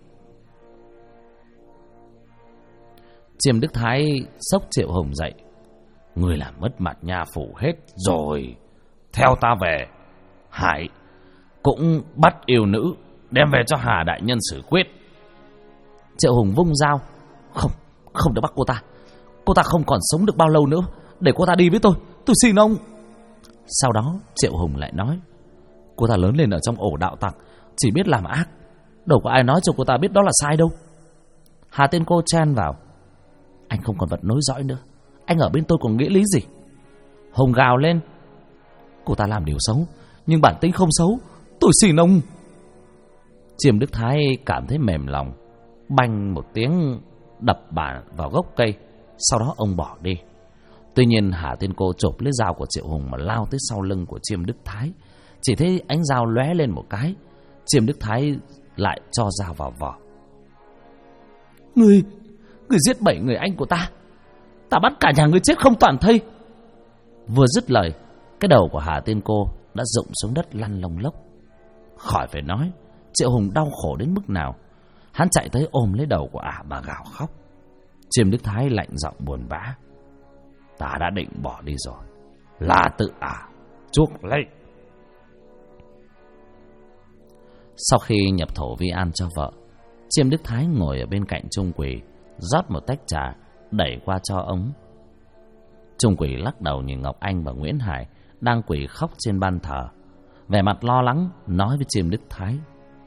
Chiêm Đức Thái xốc Triệu Hùng dậy: người làm mất mặt nhà phủ hết rồi, theo ta về. Hải cũng bắt yêu nữ đem về cho Hà đại nhân xử quyết. Triệu Hùng vung dao: không được bắt cô ta, Cô ta không còn sống được bao lâu nữa. Để cô ta đi với tôi xin ông. Sau đó Triệu Hùng lại nói, cô ta lớn lên ở trong ổ đạo tặc, chỉ biết làm ác, đâu có ai nói cho cô ta biết đó là sai đâu. Hà Tiên Cô chen vào, anh không còn vật nối dõi nữa, anh ở bên tôi còn nghĩa lý gì? Hùng gào lên, cô ta làm điều xấu, nhưng bản tính không xấu, tôi xin ông. Chiêm Đức Thái cảm thấy mềm lòng, bành một tiếng đập bàn vào gốc cây. Sau đó ông bỏ đi. Tuy nhiên Hà Tiên Cô chộp lấy dao của Triệu Hùng mà lao tới sau lưng của Chiêm Đức Thái. Chỉ thấy ánh dao lóe lên một cái, Chiêm Đức Thái lại cho dao vào vỏ. Người giết 7 người anh của ta bắt cả nhà người chết không toàn thây. Vừa dứt lời, cái đầu của Hà Tiên Cô đã rụng xuống đất lăn lông lốc. Khỏi phải nói Triệu Hùng đau khổ đến mức nào. Hắn chạy tới ôm lấy đầu của ả mà gào khóc. Chiêm Đức Thái lạnh giọng buồn bã, ta đã định bỏ đi rồi, là tự ả chuốc lấy. Sau khi nhập thổ vi an cho vợ, Chiêm Đức Thái ngồi ở bên cạnh Trung Quỳ, rót một tách trà đẩy qua cho ông. Trung Quỳ lắc đầu nhìn Ngọc Anh và Nguyễn Hải đang quỳ khóc trên ban thờ, vẻ mặt lo lắng nói với Chiêm Đức Thái,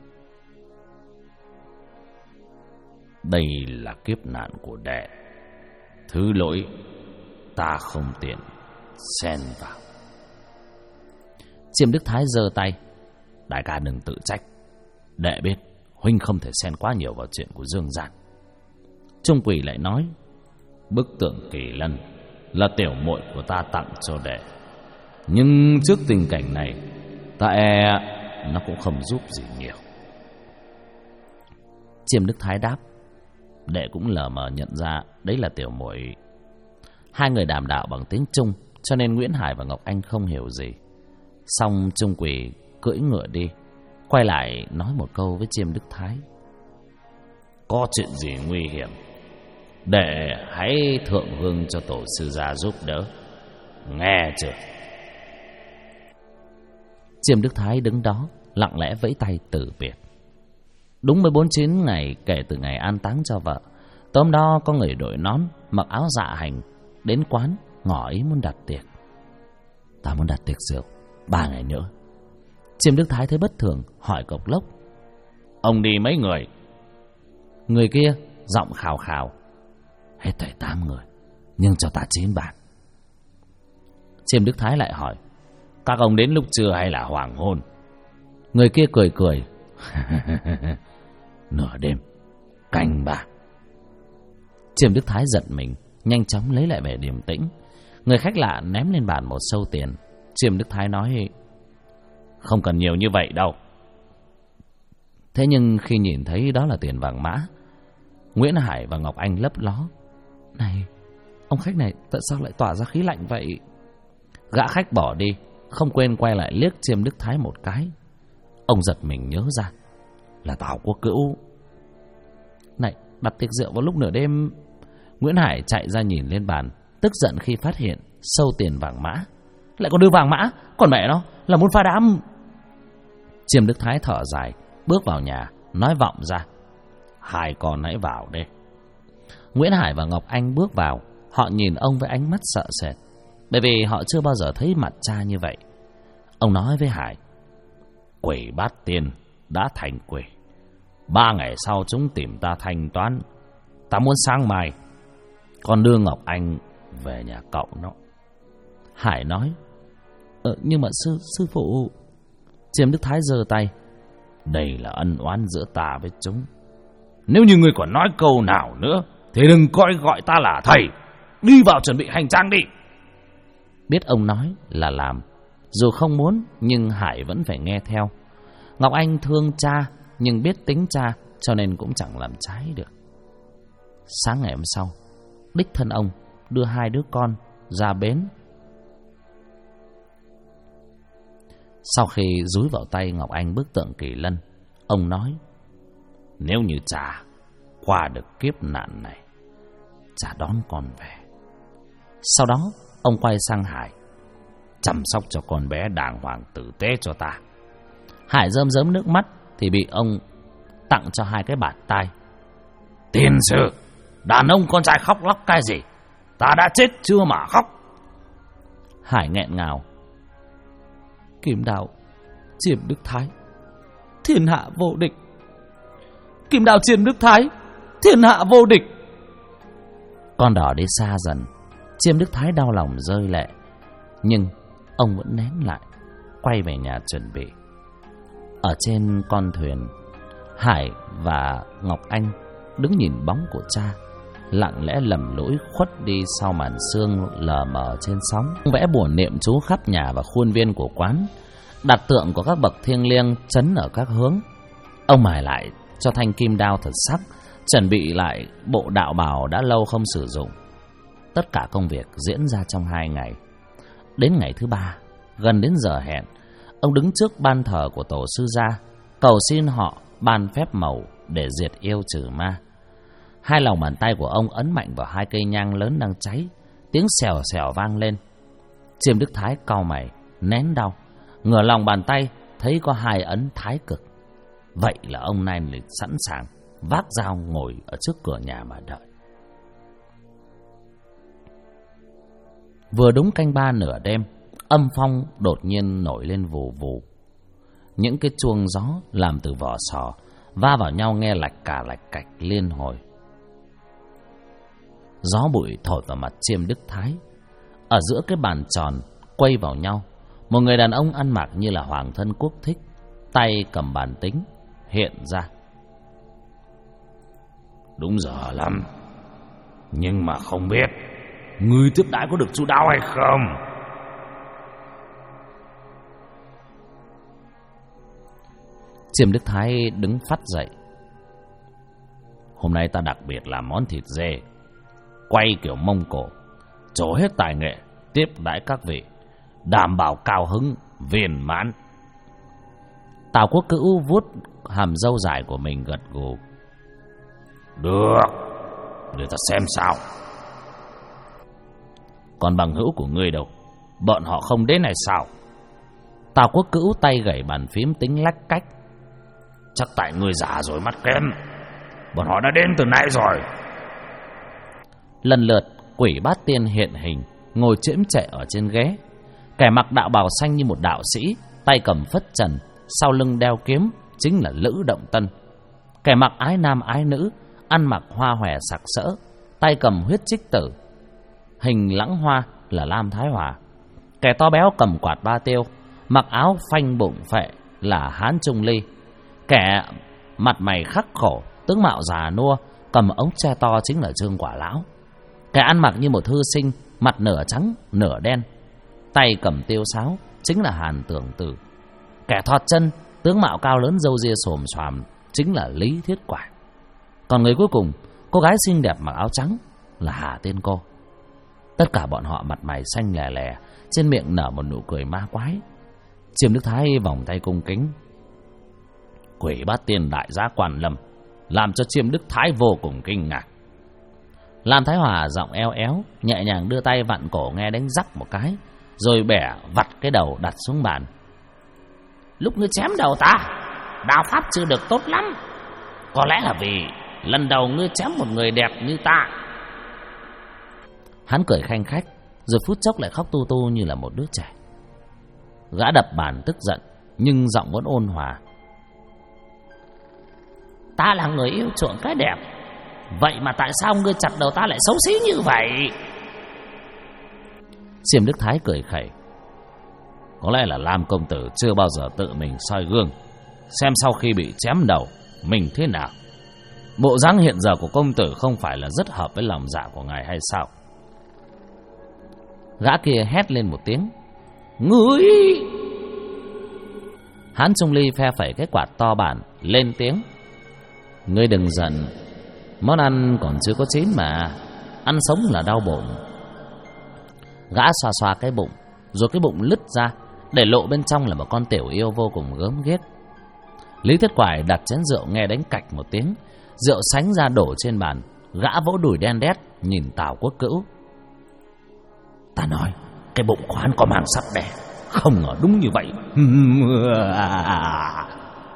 đây là kiếp nạn của đệ, thứ lỗi ta không tiện xen vào. Chiêm Đức Thái giơ tay, đại ca đừng tự trách, đệ biết huynh không thể xen quá nhiều vào chuyện của Dương Gian. Trung Quỳ lại nói, bức tượng Kỳ Lân là tiểu muội của ta tặng cho đệ, nhưng trước tình cảnh này ta e nó cũng không giúp gì nhiều. Chiêm Đức Thái đáp, đệ cũng lờ mờ nhận ra đấy là tiểu muội. Hai người đàm đạo bằng tiếng Trung, cho nên Nguyễn Hải và Ngọc Anh không hiểu gì. Xong Trung Quỳ cưỡi ngựa đi, quay lại nói một câu với Chiêm Đức Thái, có chuyện gì nguy hiểm, đệ hãy thượng hương cho tổ sư gia giúp đỡ, nghe chưa? Chiêm Đức Thái đứng đó lặng lẽ vẫy tay từ biệt. Đúng 49 ngày kể từ ngày an táng cho vợ, tối đó có người đội nón, mặc áo dạ hành đến quán ngỏ ý muốn đặt tiệc. Ta muốn đặt tiệc rượu 3 ngày nữa. Chiêm Đức Thái thấy bất thường, hỏi Cộc Lốc, ông đi mấy người? Người kia giọng khào khào, hết thảy 8 người, nhưng cho ta 9 bàn. Chiêm Đức Thái lại hỏi, các ông đến lúc trưa hay là hoàng hôn? Người kia cười cười, nửa đêm, canh 3. Chiêm Đức Thái giật mình, nhanh chóng lấy lại vẻ điềm tĩnh. Người khách lạ ném lên bàn một sâu tiền. Chiêm Đức Thái nói, không cần nhiều như vậy đâu. Thế nhưng khi nhìn thấy đó là tiền vàng mã, Nguyễn Hải và Ngọc Anh lấp ló, này, ông khách này tại sao lại tỏa ra khí lạnh vậy? Gã khách bỏ đi, không quên quay lại liếc Chiêm Đức Thái một cái. Ông giật mình nhớ ra, là Tào Quốc Cữu. Này, đặt tiệc rượu vào lúc nửa đêm. Nguyễn Hải chạy ra nhìn lên bàn, tức giận khi phát hiện sâu tiền vàng mã. Lại còn đưa vàng mã, còn mẹ nó là muốn phá đám. Chiêm Đức Thái thở dài, bước vào nhà, nói vọng ra, hai con hãy vào đây. Nguyễn Hải và Ngọc Anh bước vào, họ nhìn ông với ánh mắt sợ sệt, bởi vì họ chưa bao giờ thấy mặt cha như vậy. Ông nói với Hải, quỷ bát tiên đã thành quỷ, 3 ngày sau chúng tìm ta thanh toán. Ta muốn sáng mai con đưa Ngọc Anh về nhà cậu nó. Hải nói, nhưng mà sư phụ. Chiêm Đức Thái giơ tay, đây là ân oán giữa ta với chúng. Nếu như người còn nói câu nào nữa thì đừng coi gọi ta là thầy. Đi vào chuẩn bị hành trang đi. Biết ông nói là làm, dù không muốn nhưng Hải vẫn phải nghe theo. Ngọc Anh thương cha nhưng biết tính cha, cho nên cũng chẳng làm trái được. Sáng ngày hôm sau, đích thân ông đưa 2 đứa con ra bến. Sau khi dúi vào tay Ngọc Anh bức tượng Kỳ Lân, ông nói, nếu như cha qua được kiếp nạn này, cha đón con về. Sau đó ông quay sang Hải, chăm sóc cho con bé đàng hoàng tử tế cho ta. Hải rơm rớm nước mắt thì bị ông tặng cho 2 cái bạt tai. Tiền sư, đàn ông con trai khóc lóc cái gì? Ta đã chết chưa mà khóc. Hải nghẹn ngào. Kim Đao Chiêm Đức Thái, thiên hạ vô địch. Kim Đao Chiêm Đức Thái, thiên hạ vô địch. Con đỏ đi xa dần. Chiêm Đức Thái đau lòng rơi lệ, nhưng ông vẫn nén lại, quay về nhà chuẩn bị. Ở trên con thuyền, Hải và Ngọc Anh đứng nhìn bóng của cha lặng lẽ lầm lũi khuất đi sau màn sương lờ mờ trên sóng. Vẽ bùa niệm chú khắp nhà và khuôn viên của quán, đặt tượng của các bậc thiêng liêng trấn ở các hướng. Ông mài lại cho thanh kim đao thật sắc, chuẩn bị lại bộ đạo bào đã lâu không sử dụng. Tất cả công việc diễn ra trong 2 ngày. Đến ngày thứ 3, gần đến giờ hẹn, ông đứng trước ban thờ của tổ sư gia, cầu xin họ ban phép màu để diệt yêu trừ ma. 2 lòng bàn tay của ông ấn mạnh vào 2 cây nhang lớn đang cháy, tiếng xèo xèo vang lên. Chiêm Đức Thái cau mày, nén đau, ngửa lòng bàn tay thấy có 2 ấn thái cực. Vậy là ông nay lịch sẵn sàng vác dao ngồi ở trước cửa nhà mà đợi. Vừa đúng canh 3 nửa đêm, âm phong đột nhiên nổi lên vù vù. Những cái chuông gió làm từ vỏ sò va vào nhau nghe lạch cả lạch cạch liên hồi. Gió bụi thổi vào mặt Chiêm Đức Thái. Ở giữa cái bàn tròn quay vào nhau, một người đàn ông ăn mặc như là hoàng thân quốc thích, tay cầm bàn tính hiện ra. Đúng giờ lắm, nhưng mà không biết ngươi tiếp đãi có được chu đáo hay không. Chiêm Đức Thái đứng phắt dậy. Hôm nay ta đặc biệt làm món thịt dê quay kiểu Mông Cổ, trổ hết tài nghệ tiếp đãi các vị, đảm bảo cao hứng viên mãn. Tào Quốc Cữu vuốt hàm râu dài của mình gật gù. Được, để ta xem sao. Còn bằng hữu của ngươi đâu, bọn họ không đến này sao? Tào Quốc Cữu tay gảy bàn phím tính lách cách. Chắc tại ngươi già rồi mắt kém, bọn họ đã đến từ nãy rồi. Lần lượt Quỷ Bát Tiên hiện hình, ngồi chễm chệ ở trên ghế. Kẻ mặc đạo bào xanh như một đạo sĩ, tay cầm phất trần, sau lưng đeo kiếm, chính là Lữ Động Tân. Kẻ mặc ái nam ái nữ, ăn mặc hoa hòe sặc sỡ, tay cầm huyết trích tử, hình lãng hoa là Lam Thái Hòa. Kẻ to béo cầm quạt ba tiêu, mặc áo phanh bụng phệ là Hán Trung Ly. Kẻ mặt mày khắc khổ, tướng mạo già nua, cầm ống tre to chính là Trương Quả Lão. Kẻ ăn mặc như một thư sinh, mặt nửa trắng nửa đen, tay cầm tiêu sáo chính là Hàn Tưởng Tử. Kẻ thọt chân, tướng mạo cao lớn râu ria xồm xoàm chính là Lý Thiết Quải. Còn người cuối cùng, cô gái xinh đẹp mặc áo trắng là Hà Tiên Cô. Tất cả bọn họ mặt mày xanh lè lè, trên miệng nở một nụ cười ma quái. Chiêm Đức Thái vòng tay cung kính. Quỷ Bát Tiên đại giá Quan Lâm làm cho Chiêm Đức Thái vô cùng kinh ngạc. Lam Thái Hòa giọng eo éo, nhẹ nhàng đưa tay vặn cổ nghe đánh rắc một cái, rồi bẻ vặt cái đầu đặt xuống bàn. Lúc ngươi chém đầu ta, đạo pháp chưa được tốt lắm. Có lẽ là vì lần đầu ngươi chém một người đẹp như ta. Hắn cười khanh khách, rồi phút chốc lại khóc tu tu như là một đứa trẻ. Gã đập bàn tức giận, nhưng giọng vẫn ôn hòa. Ta là người yêu chuộng cái đẹp, vậy mà tại sao ngươi chặt đầu ta lại xấu xí như vậy? Chiêm Đức Thái cười khẩy. Có lẽ là Lam công tử chưa bao giờ tự mình soi gương, xem sau khi bị chém đầu mình thế nào. Bộ dáng hiện giờ của công tử không phải là rất hợp với lòng dạ của ngài hay sao? Gã kia hét lên một tiếng. Ngươi! Hán Trung Ly phe phẩy cái quạt to bản lên tiếng. Ngươi đừng giận, món ăn còn chưa có chín mà, ăn sống là đau bụng. Gã xoa xoa cái bụng, rồi cái bụng lứt ra, để lộ bên trong là một con tiểu yêu vô cùng gớm ghiếc. Lý Thiết Quải đặt chén rượu nghe đánh cạch một tiếng, rượu sánh ra đổ trên bàn. Gã vỗ đùi đen đét nhìn Tào Quốc Cữu. Ta nói cái bụng của hắn có mang sắc đẻ, không ngờ đúng như vậy.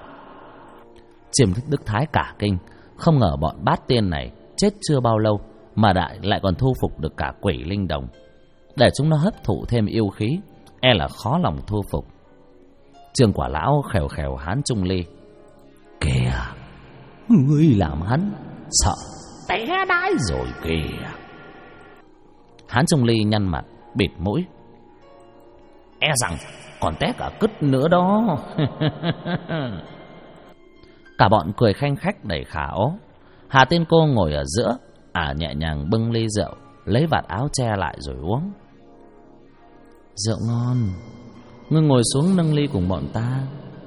Chiêm Đức Thái cả kinh, không ngờ bọn Bát Tiên này chết chưa bao lâu mà lại còn thu phục được cả quỷ linh đồng. Để chúng nó hấp thụ thêm yêu khí, e là khó lòng thu phục. Trương Quả Lão khèo khèo Hán Trung Ly: "Kìa, ngươi làm hắn sợ té đái rồi kìa." Hán Trung Ly nhăn mặt bịt mũi: "E rằng còn té cả cứt nữa đó." Cả bọn cười khanh khách đầy khả ố. Hà Tiên Cô ngồi ở giữa, nhẹ nhàng bưng ly rượu, lấy vạt áo che lại rồi uống. "Rượu ngon, ngươi ngồi xuống nâng ly cùng bọn ta."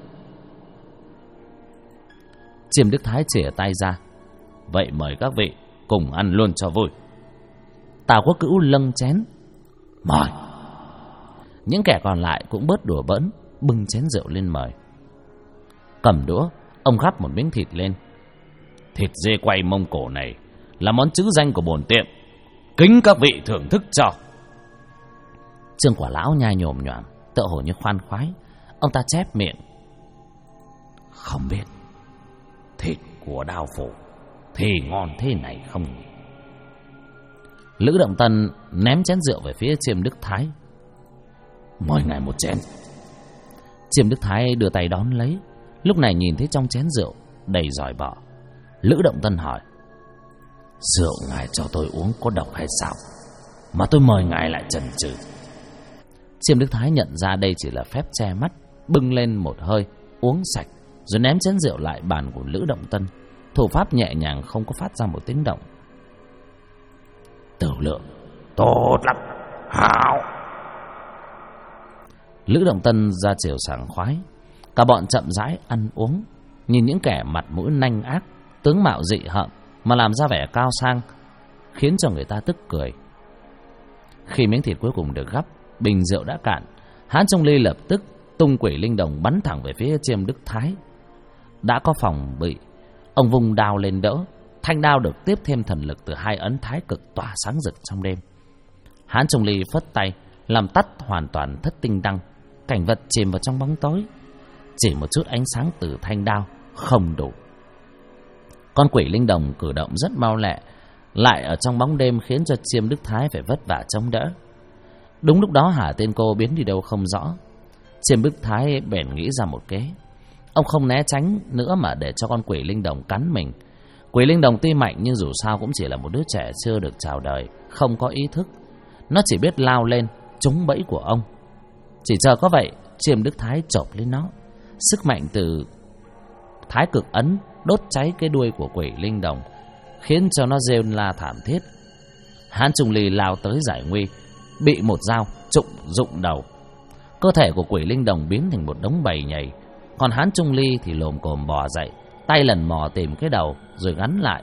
Chiêm Đức Thái chìa tay ra: "Vậy mời các vị cùng ăn luôn cho vui." Tào Quốc Cữu lâng chén: "Mời." Những kẻ còn lại cũng bớt đùa bỡn, bưng chén rượu lên mời. Cầm đũa, ông gắp một miếng thịt lên: "Thịt dê quay Mông Cổ này là món trứ danh của bổn tiệm, kính các vị thưởng thức cho." Trương Quả Lão nhai nhồm nhoàm, tựa hồ như khoan khoái. Ông ta chép miệng: "Không biết thịt của Đao Phủ thì ngon thế này không nhỉ?" Lữ Động Tân ném chén rượu về phía Chiêm Đức Thái: "Mời ngài một chén." Chiêm Đức Thái đưa tay đón lấy. Lúc này nhìn thấy trong chén rượu đầy giỏi bọ. Lữ Động Tân hỏi: "Rượu ngài cho tôi uống có độc hay sao mà tôi mời ngài lại chần chừ?" Chiêm Đức Thái nhận ra đây chỉ là phép che mắt, bưng lên một hơi uống sạch, rồi ném chén rượu lại bàn của Lữ Động Tân. Thủ pháp nhẹ nhàng, không có phát ra một tiếng động. "Tử lượng tốt lắm, hảo." Lữ Động Tân ra chiều sảng khoái. Cả bọn chậm rãi ăn uống, nhìn những kẻ mặt mũi nanh ác, tướng mạo dị hợm mà làm ra vẻ cao sang, khiến cho người ta tức cười. Khi miếng thịt cuối cùng được gắp, bình rượu đã cạn, Hán Trung Ly lập tức tung quỷ linh đồng bắn thẳng về phía Chiêm Đức Thái. Đã có phòng bị, ông vung đao lên đỡ. Thanh đao được tiếp thêm thần lực từ hai ấn thái cực tỏa sáng rực trong đêm. Hán Trung Ly phất tay làm tắt hoàn toàn thất tinh đăng. Cảnh vật chìm vào trong bóng tối, chỉ một chút ánh sáng từ thanh đao không đủ. Con quỷ linh đồng cử động rất mau lẹ, lại ở trong bóng đêm khiến cho Chiêm Đức Thái phải vất vả chống đỡ. Đúng lúc đó Hà Tiên Cô biến đi đâu không rõ. Chiêm Đức Thái bèn nghĩ ra một kế. Ông không né tránh nữa mà để cho con quỷ linh đồng cắn mình. Quỷ linh đồng tuy mạnh nhưng dù sao cũng chỉ là một đứa trẻ chưa được chào đời, không có ý thức. Nó chỉ biết lao lên trúng bẫy của ông. Chỉ chờ có vậy, Chiêm Đức Thái chộp lên nó. Sức mạnh từ thái cực ấn đốt cháy cái đuôi của quỷ linh đồng, khiến cho nó rên la thảm thiết. Hán Trung Ly lao tới giải nguy, bị một dao rụng đầu. Cơ thể của quỷ linh đồng biến thành một đống bầy nhầy, còn Hán Trung Ly thì lồm cồm bò dậy, tay lần mò tìm cái đầu rồi gắn lại.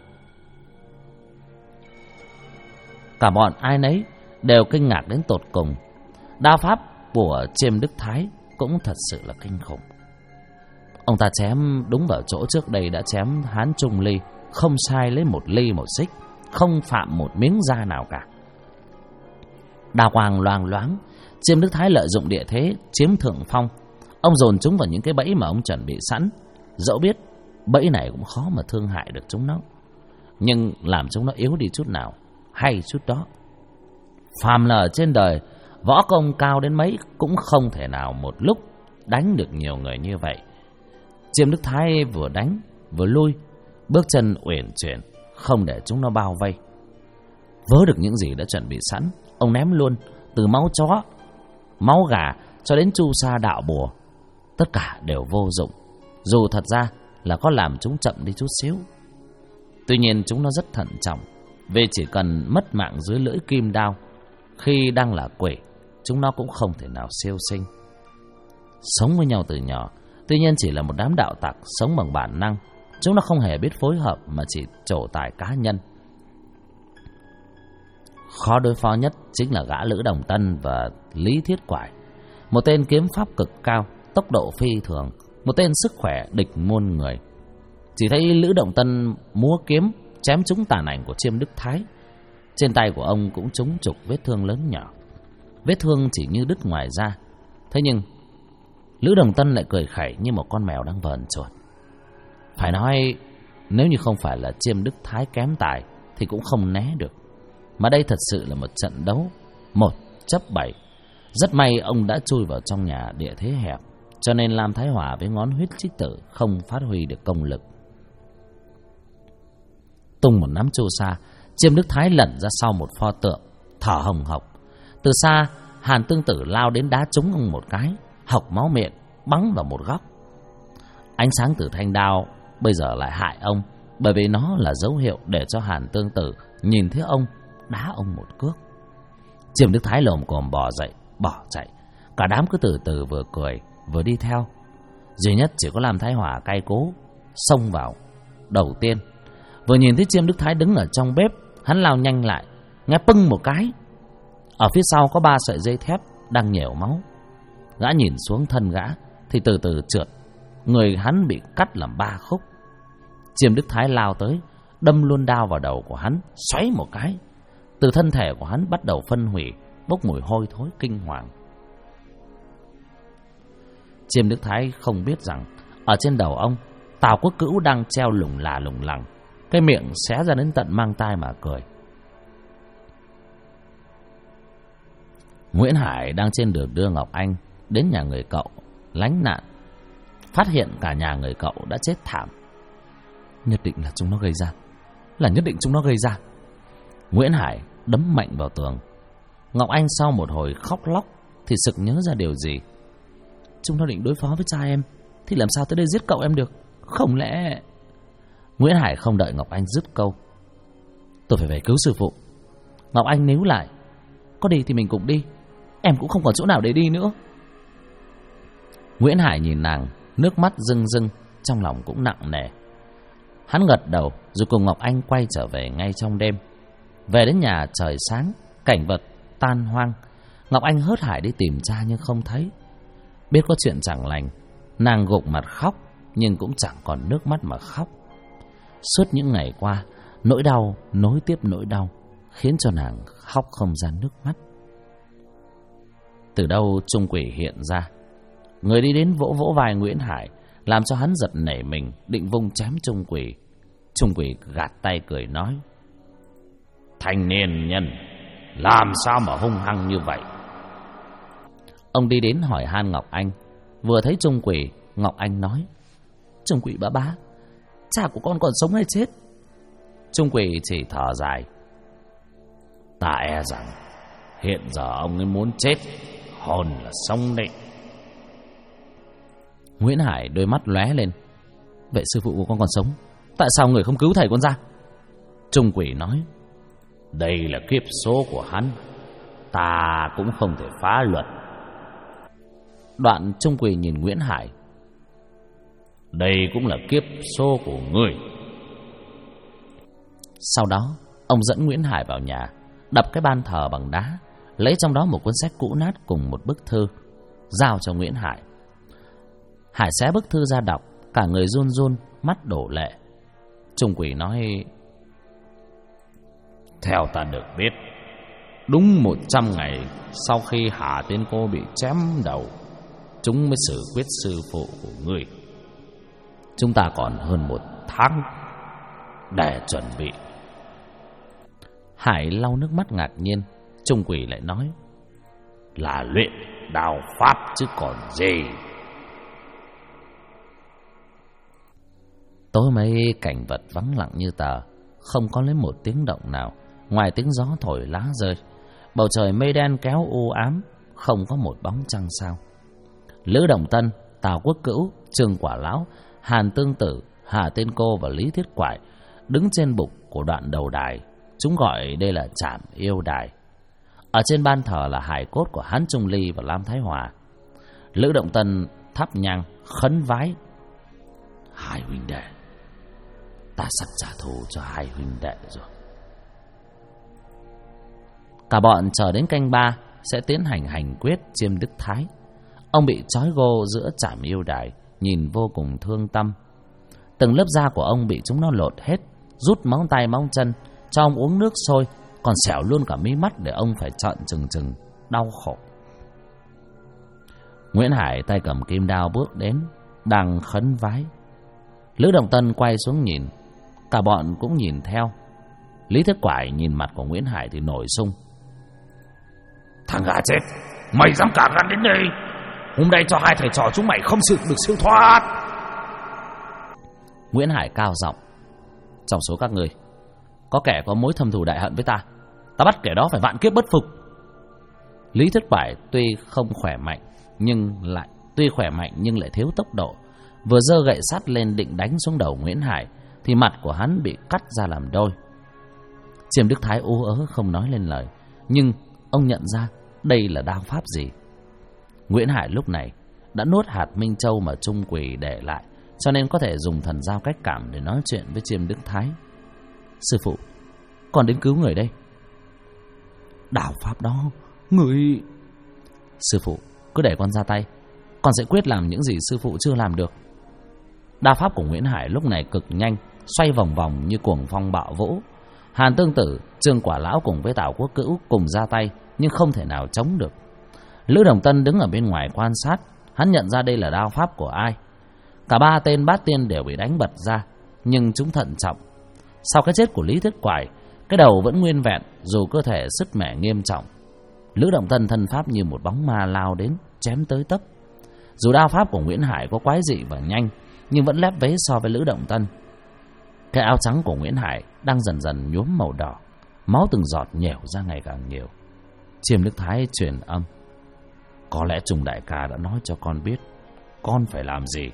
Cả bọn ai nấy đều kinh ngạc đến tột cùng. Đao pháp của Chiêm Đức Thái cũng thật sự là kinh khủng. Ông ta chém đúng vào chỗ trước đây đã chém Hán Trung Ly, không sai lấy một ly một xích, không phạm một miếng da nào cả. Đao quang loang loáng, Chiêm Đức Thái lợi dụng địa thế chiếm thượng phong. Ông dồn chúng vào những cái bẫy mà ông chuẩn bị sẵn, dẫu biết bẫy này cũng khó mà thương hại được chúng nó, nhưng làm chúng nó yếu đi chút nào hay chút đó. Phàm là ở trên đời, võ công cao đến mấy cũng không thể nào một lúc đánh được nhiều người như vậy. Chiêm Đức Thái vừa đánh vừa lui, bước chân uyển chuyển, không để chúng nó bao vây. Vớ được những gì đã chuẩn bị sẵn, ông ném luôn, từ máu chó, máu gà cho đến chu sa đạo bùa, tất cả đều vô dụng, dù thật ra là có làm chúng chậm đi chút xíu. Tuy nhiên chúng nó rất thận trọng, vì chỉ cần mất mạng dưới lưỡi kim đao khi đang là quỷ, chúng nó cũng không thể nào siêu sinh. Sống với nhau từ nhỏ, tuy nhiên chỉ là một đám đạo tặc sống bằng bản năng. Chúng nó không hề biết phối hợp mà chỉ trổ tài cá nhân. Khó đối phó nhất chính là gã Lữ Đồng Tân và Lý Thiết Quải. Một tên kiếm pháp cực cao, tốc độ phi thường, một tên sức khỏe địch muôn người. Chỉ thấy Lữ Động Tân múa kiếm chém trúng tàn ảnh của Chiêm Đức Thái. Trên tay của ông cũng trúng trục vết thương lớn nhỏ, vết thương chỉ như đứt ngoài da. Thế nhưng Lữ Đồng Tân lại cười khẩy như một con mèo đang vờn chuột. Phải nói, nếu như không phải là Chiêm Đức Thái kém tài, thì cũng không né được. Mà đây thật sự là một trận đấu 1-7. Rất may ông đã chui vào trong nhà địa thế hẹp, cho nên Lam Thái Hòa với ngón huyết trích tử không phát huy được công lực. Tung một nắm chu sa, Chiêm Đức Thái lẩn ra sau một pho tượng, thở hồng hộc. Từ xa, Hàn Tương Tử lao đến đá trúng ông một cái, hộc máu miệng, bắn vào một góc. Ánh sáng từ thanh đao bây giờ lại hại ông, bởi vì nó là dấu hiệu để cho Hàn Tương Tử nhìn thấy ông, đá ông một cước. Chiêm Đức Thái lồm cồm bò dậy, bỏ chạy. Cả đám cứ từ từ vừa cười vừa đi theo. Duy nhất chỉ có Lam Thái Hòa cay cố xông vào đầu tiên. Vừa nhìn thấy Chiêm Đức Thái đứng ở trong bếp, hắn lao nhanh lại, nghe pưng một cái. Ở phía sau có 3 sợi dây thép đang nhểu máu. Gã nhìn xuống thân gã thì từ từ trượt, người hắn bị cắt làm 3 khúc. Chiêm Đức Thái lao tới, đâm luôn đao vào đầu của hắn, xoáy một cái. Từ thân thể của hắn bắt đầu phân hủy, bốc mùi hôi thối kinh hoàng. Chiêm Đức Thái không biết rằng ở trên đầu ông, Tào Quốc Cữu đang treo lủng lẳng, cái miệng xé ra đến tận mang tai mà cười. Nguyễn Hải đang trên đường đưa Ngọc Anh đến nhà người cậu lánh nạn, phát hiện cả nhà người cậu đã chết thảm. Nhất định là chúng nó gây ra. Nguyễn Hải đấm mạnh vào tường. Ngọc Anh sau một hồi khóc lóc thì sực nhớ ra điều gì. Chúng nó định đối phó với cha em, thì làm sao tới đây giết cậu em được? Không lẽ... Nguyễn Hải không đợi Ngọc Anh dứt câu. Tôi phải về cứu sư phụ. Ngọc Anh níu lại. Có đi thì mình cùng đi, em cũng không còn chỗ nào để đi nữa. Nguyễn Hải nhìn nàng, nước mắt rưng rưng, trong lòng cũng nặng nề. Hắn gật đầu rồi cùng Ngọc Anh quay trở về ngay trong đêm. Về đến nhà trời sáng, cảnh vật tan hoang. Ngọc Anh hớt hải đi tìm cha nhưng không thấy. Biết có chuyện chẳng lành, nàng gục mặt khóc, nhưng cũng chẳng còn nước mắt mà khóc. Suốt những ngày qua, nỗi đau nối tiếp nỗi đau, khiến cho nàng khóc không ra nước mắt. Từ đâu Trung Quỷ hiện ra, người đi đến vỗ vỗ vai Nguyễn Hải, làm cho hắn giật nảy mình, định vung chém Trung Quỷ. Trung Quỷ gạt tay cười nói: Thanh niên nhân, làm sao mà hung hăng như vậy? Ông đi đến hỏi han Ngọc Anh. Vừa thấy Trung Quỷ, Ngọc Anh nói: Trung Quỷ bá, cha của con còn sống hay chết? Trung Quỷ chỉ thở dài: Ta e rằng hiện giờ ông ấy muốn chết, hồn là sống đấy. Nguyễn Hải đôi mắt lóe lên: Vậy sư phụ của con còn sống, tại sao người không cứu thầy con ra? Trung Quỷ nói: Đây là kiếp số của hắn, ta cũng không thể phá luật. Đoạn Trung Quỷ nhìn Nguyễn Hải: Đây cũng là kiếp số của ngươi. Sau đó ông dẫn Nguyễn Hải vào nhà, đập cái ban thờ bằng đá, lấy trong đó một cuốn sách cũ nát cùng một bức thư, giao cho Nguyễn Hải. Hải xé bức thư ra đọc, cả người run run, mắt đổ lệ. Trung Quỷ nói: Theo ta được biết, đúng 100 ngày sau khi Hà Tiên Cô bị chém đầu, chúng mới xử quyết sư phụ của ngươi. Chúng ta còn hơn 1 tháng để chuẩn bị. Hải lau nước mắt ngạc nhiên. Trung Quỷ lại nói: Là luyện đao pháp chứ còn gì. Tối mấy cảnh vật vắng lặng như tờ, không có lấy một tiếng động nào, ngoài tiếng gió thổi lá rơi. Bầu trời mây đen kéo u ám, không có một bóng trăng sao. Lữ Đồng Tân, Tào Quốc Cữu, Trương Quả Lão, Hàn Tương Tử, Hà Tiên Cô và Lý Thiết Quải đứng trên bục của đoạn đầu đài. Chúng gọi đây là trạm yêu đài. Ở trên ban thờ là hài cốt của Hán Trung Ly và Lam Thái Hòa. Lữ Động Tân thắp nhang khấn vái: Hai huynh đệ, ta sắp trả thù cho hai huynh đệ rồi. Cả bọn chờ đến canh 3 sẽ tiến hành hành quyết Chiêm Đức Thái. Ông bị trói gô giữa trạm yêu đài, nhìn vô cùng thương tâm. Từng lớp da của ông bị chúng nó lột hết, rút móng tay móng chân, cho ông uống nước sôi, còn xẻo luôn cả mí mắt để ông phải trợn trừng trừng, đau khổ. Nguyễn Hải tay cầm kim đao bước đến, đang khấn vái. Lữ Đồng Tân quay xuống nhìn, cả bọn cũng nhìn theo. Lý Thiết Quải nhìn mặt của Nguyễn Hải thì nổi sung. Thằng gà chết, mày dám cả gan đến đây? Hôm nay cho hai thầy trò chúng mày không được siêu thoát. Nguyễn Hải cao giọng. Trong số các ngươi có kẻ có mối thâm thù đại hận với ta, ta bắt kẻ đó phải vạn kiếp bất phục. Lý Thiết Quải tuy khỏe mạnh nhưng lại thiếu tốc độ. Vừa giơ gậy sắt lên định đánh xuống đầu Nguyễn Hải thì mặt của hắn bị cắt ra làm đôi. Chiêm Đức Thái ú ớ không nói lên lời, nhưng ông nhận ra đây là đao pháp gì. Nguyễn Hải lúc này đã nuốt hạt Minh Châu mà Trung Quỳ để lại, cho nên có thể dùng thần giao cách cảm để nói chuyện với Chiêm Đức Thái. Sư phụ, con đến cứu người đây. Đao pháp đó, người... Sư phụ, cứ để con ra tay, con sẽ quyết làm những gì sư phụ chưa làm được. Đao pháp của Nguyễn Hải lúc này cực nhanh, xoay vòng vòng như cuồng phong bạo vũ. Hàn Tương Tử, Trương Quả Lão cùng với Tào Quốc Cữu cùng ra tay, nhưng không thể nào chống được. Lữ Đồng Tân đứng ở bên ngoài quan sát, hắn nhận ra đây là đao pháp của ai. Cả ba tên bát tiên đều bị đánh bật ra, nhưng chúng thận trọng. Sau cái chết của Lý Thiết Quải, cái đầu vẫn nguyên vẹn dù cơ thể sứt mẻ nghiêm trọng. Lữ Động Tân thân pháp như một bóng ma lao đến, chém tới tấp. Dù đao pháp của Nguyễn Hải có quái dị và nhanh, nhưng vẫn lép vế so với Lữ Động Tân. Cái áo trắng của Nguyễn Hải đang dần dần nhuốm màu đỏ, máu từng giọt nhẻo ra ngày càng nhiều. Chiêm Đức Thái truyền âm. Có lẽ Trùng đại ca đã nói cho con biết con phải làm gì.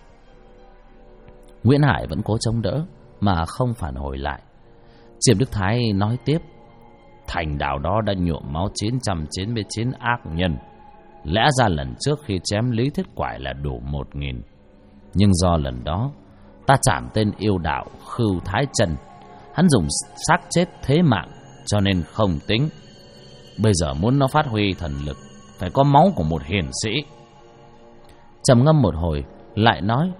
Nguyễn Hải vẫn cố chống đỡ mà không phản hồi lại. Chiêm Đức Thái nói tiếp. Thành đạo đó đã nhuộm máu 999 ác nhân. Lẽ ra lần trước khi chém Lý Thiết Quải là đủ 1000. Nhưng do lần đó ta chạm tên yêu đạo Khưu Thái Trần, hắn dùng xác chết thế mạng, cho nên không tính. Bây giờ muốn nó phát huy thần lực phải có máu của một hiền sĩ. Trầm ngâm một hồi lại nói.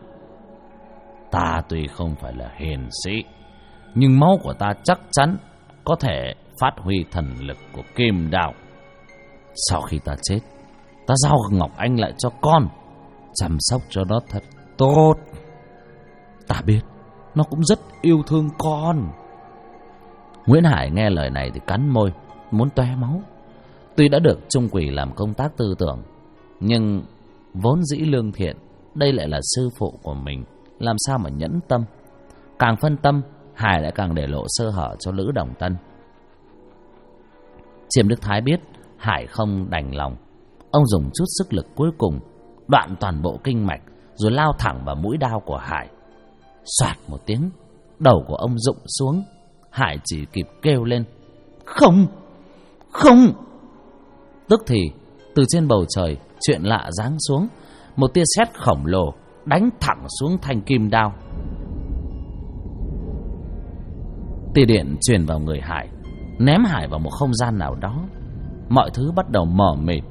Ta tuy không phải là hiền sĩ, nhưng máu của ta chắc chắn có thể phát huy thần lực của Kim đạo. Sau khi ta chết, ta giao Ngọc Anh lại cho con, chăm sóc cho nó thật tốt. Ta biết nó cũng rất yêu thương con. Nguyễn Hải nghe lời này thì cắn môi, muốn toe máu. Tuy đã được Trung Quỳ làm công tác tư tưởng, nhưng vốn dĩ lương thiện, đây lại là sư phụ của mình, làm sao mà nhẫn tâm. Càng phân tâm, Hải lại càng để lộ sơ hở cho Lữ Đồng Tân. Chiêm Đức Thái biết Hải không đành lòng, ông dùng chút sức lực cuối cùng đoạn toàn bộ kinh mạch, rồi lao thẳng vào mũi đao của Hải. Xoạt một tiếng, đầu của ông rụng xuống. Hải chỉ kịp kêu lên không, không. Tức thì từ trên bầu trời chuyện lạ giáng xuống. Một tia sét khổng lồ đánh thẳng xuống thanh kim đao. Tia điện truyền vào người Hải, ném Hải vào một không gian nào đó. Mọi thứ bắt đầu mờ mịt.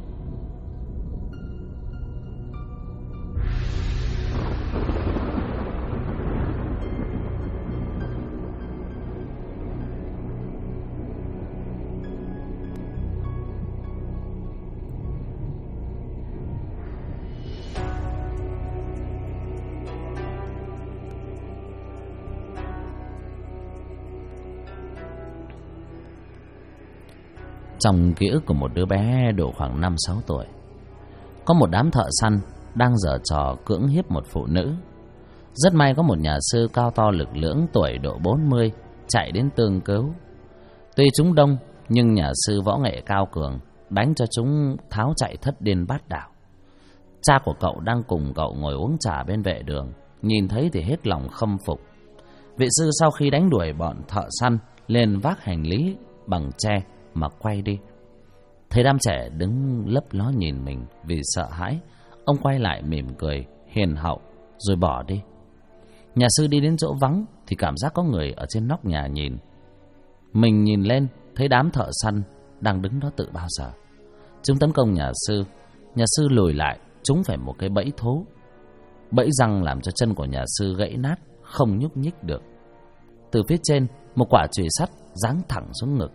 Trong ký ức của một đứa bé độ khoảng 5-6 tuổi, có một đám thợ săn đang giở trò cưỡng hiếp một phụ nữ. Rất may có một nhà sư cao to lực lưỡng tuổi độ 40 chạy đến tương cứu. Tuy chúng đông, nhưng nhà sư võ nghệ cao cường đánh cho chúng tháo chạy thất điên bát đảo. Cha của cậu đang cùng cậu ngồi uống trà bên vệ đường, nhìn thấy thì hết lòng khâm phục. Vị sư sau khi đánh đuổi bọn thợ săn, lên vác hành lý bằng tre mà quay đi. Thấy đám trẻ đứng lấp ló nhìn mình vì sợ hãi, ông quay lại mỉm cười hiền hậu rồi bỏ đi. Nhà sư đi đến chỗ vắng thì cảm giác có người ở trên nóc nhà nhìn. Mình nhìn lên thấy đám thợ săn đang đứng đó tự bao giờ. Chúng tấn công nhà sư lùi lại trúng phải một cái bẫy thố. Bẫy răng làm cho chân của nhà sư gãy nát, không nhúc nhích được. Từ phía trên một quả chùy sắt giáng thẳng xuống ngực,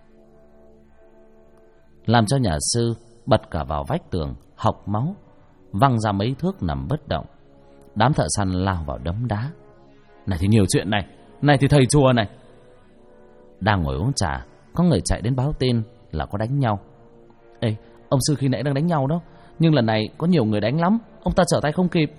làm cho nhà sư bật cả vào vách tường, hộc máu, văng ra mấy thước nằm bất động. Đám thợ săn lao vào đấm đá. Này thì nhiều chuyện này, này thì thầy chùa này. Đang ngồi uống trà, có người chạy đến báo tin là có đánh nhau. Ê, ông sư khi nãy đang đánh nhau đó, nhưng lần này có nhiều người đánh lắm, ông ta trở tay không kịp.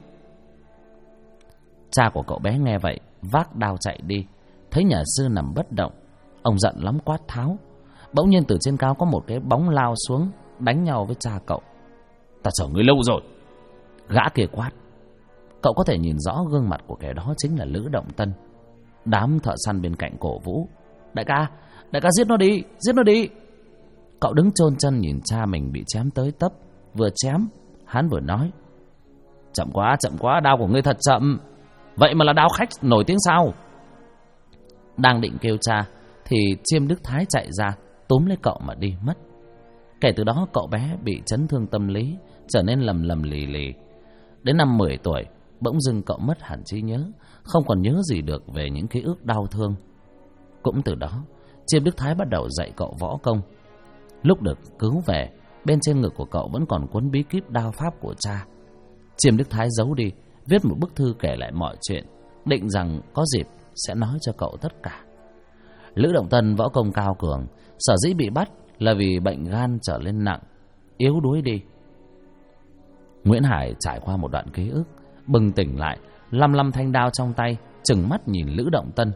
Cha của cậu bé nghe vậy, vác đao chạy đi, thấy nhà sư nằm bất động, ông giận lắm quát tháo. Bỗng nhiên từ trên cao có một cái bóng lao xuống, đánh nhau với cha cậu. Ta chờ ngươi lâu rồi. Gã kia quát. Cậu có thể nhìn rõ gương mặt của kẻ đó chính là Lữ Động Tân. Đám thợ săn bên cạnh cổ vũ. Đại ca giết nó đi. Cậu đứng chôn chân nhìn cha mình bị chém tới tấp. Vừa chém, hắn vừa nói: chậm quá, đao của ngươi thật chậm. Vậy mà là đao khách nổi tiếng sao? Đang định kêu cha thì Chiêm Đức Thái chạy ra túm lấy cậu mà đi mất. Kể từ đó cậu bé bị chấn thương tâm lý, trở nên lầm lì lì. Đến năm 10 tuổi, bỗng dưng cậu mất hẳn trí nhớ, không còn nhớ gì được về những ký ức đau thương. Cũng từ đó, Chiêm Đức Thái bắt đầu dạy cậu võ công. Lúc được cứu về, bên trên ngực của cậu vẫn còn cuốn bí kíp đao pháp của cha. Chiêm Đức Thái giấu đi, viết một bức thư kể lại mọi chuyện, định rằng có dịp sẽ nói cho cậu tất cả. Lữ Động Tân võ công cao cường, sở dĩ bị bắt là vì bệnh gan trở lên nặng, yếu đuối đi. Nguyễn Hải trải qua một đoạn ký ức, bừng tỉnh lại, lăm thanh đao trong tay, trừng mắt nhìn Lữ Động Tân.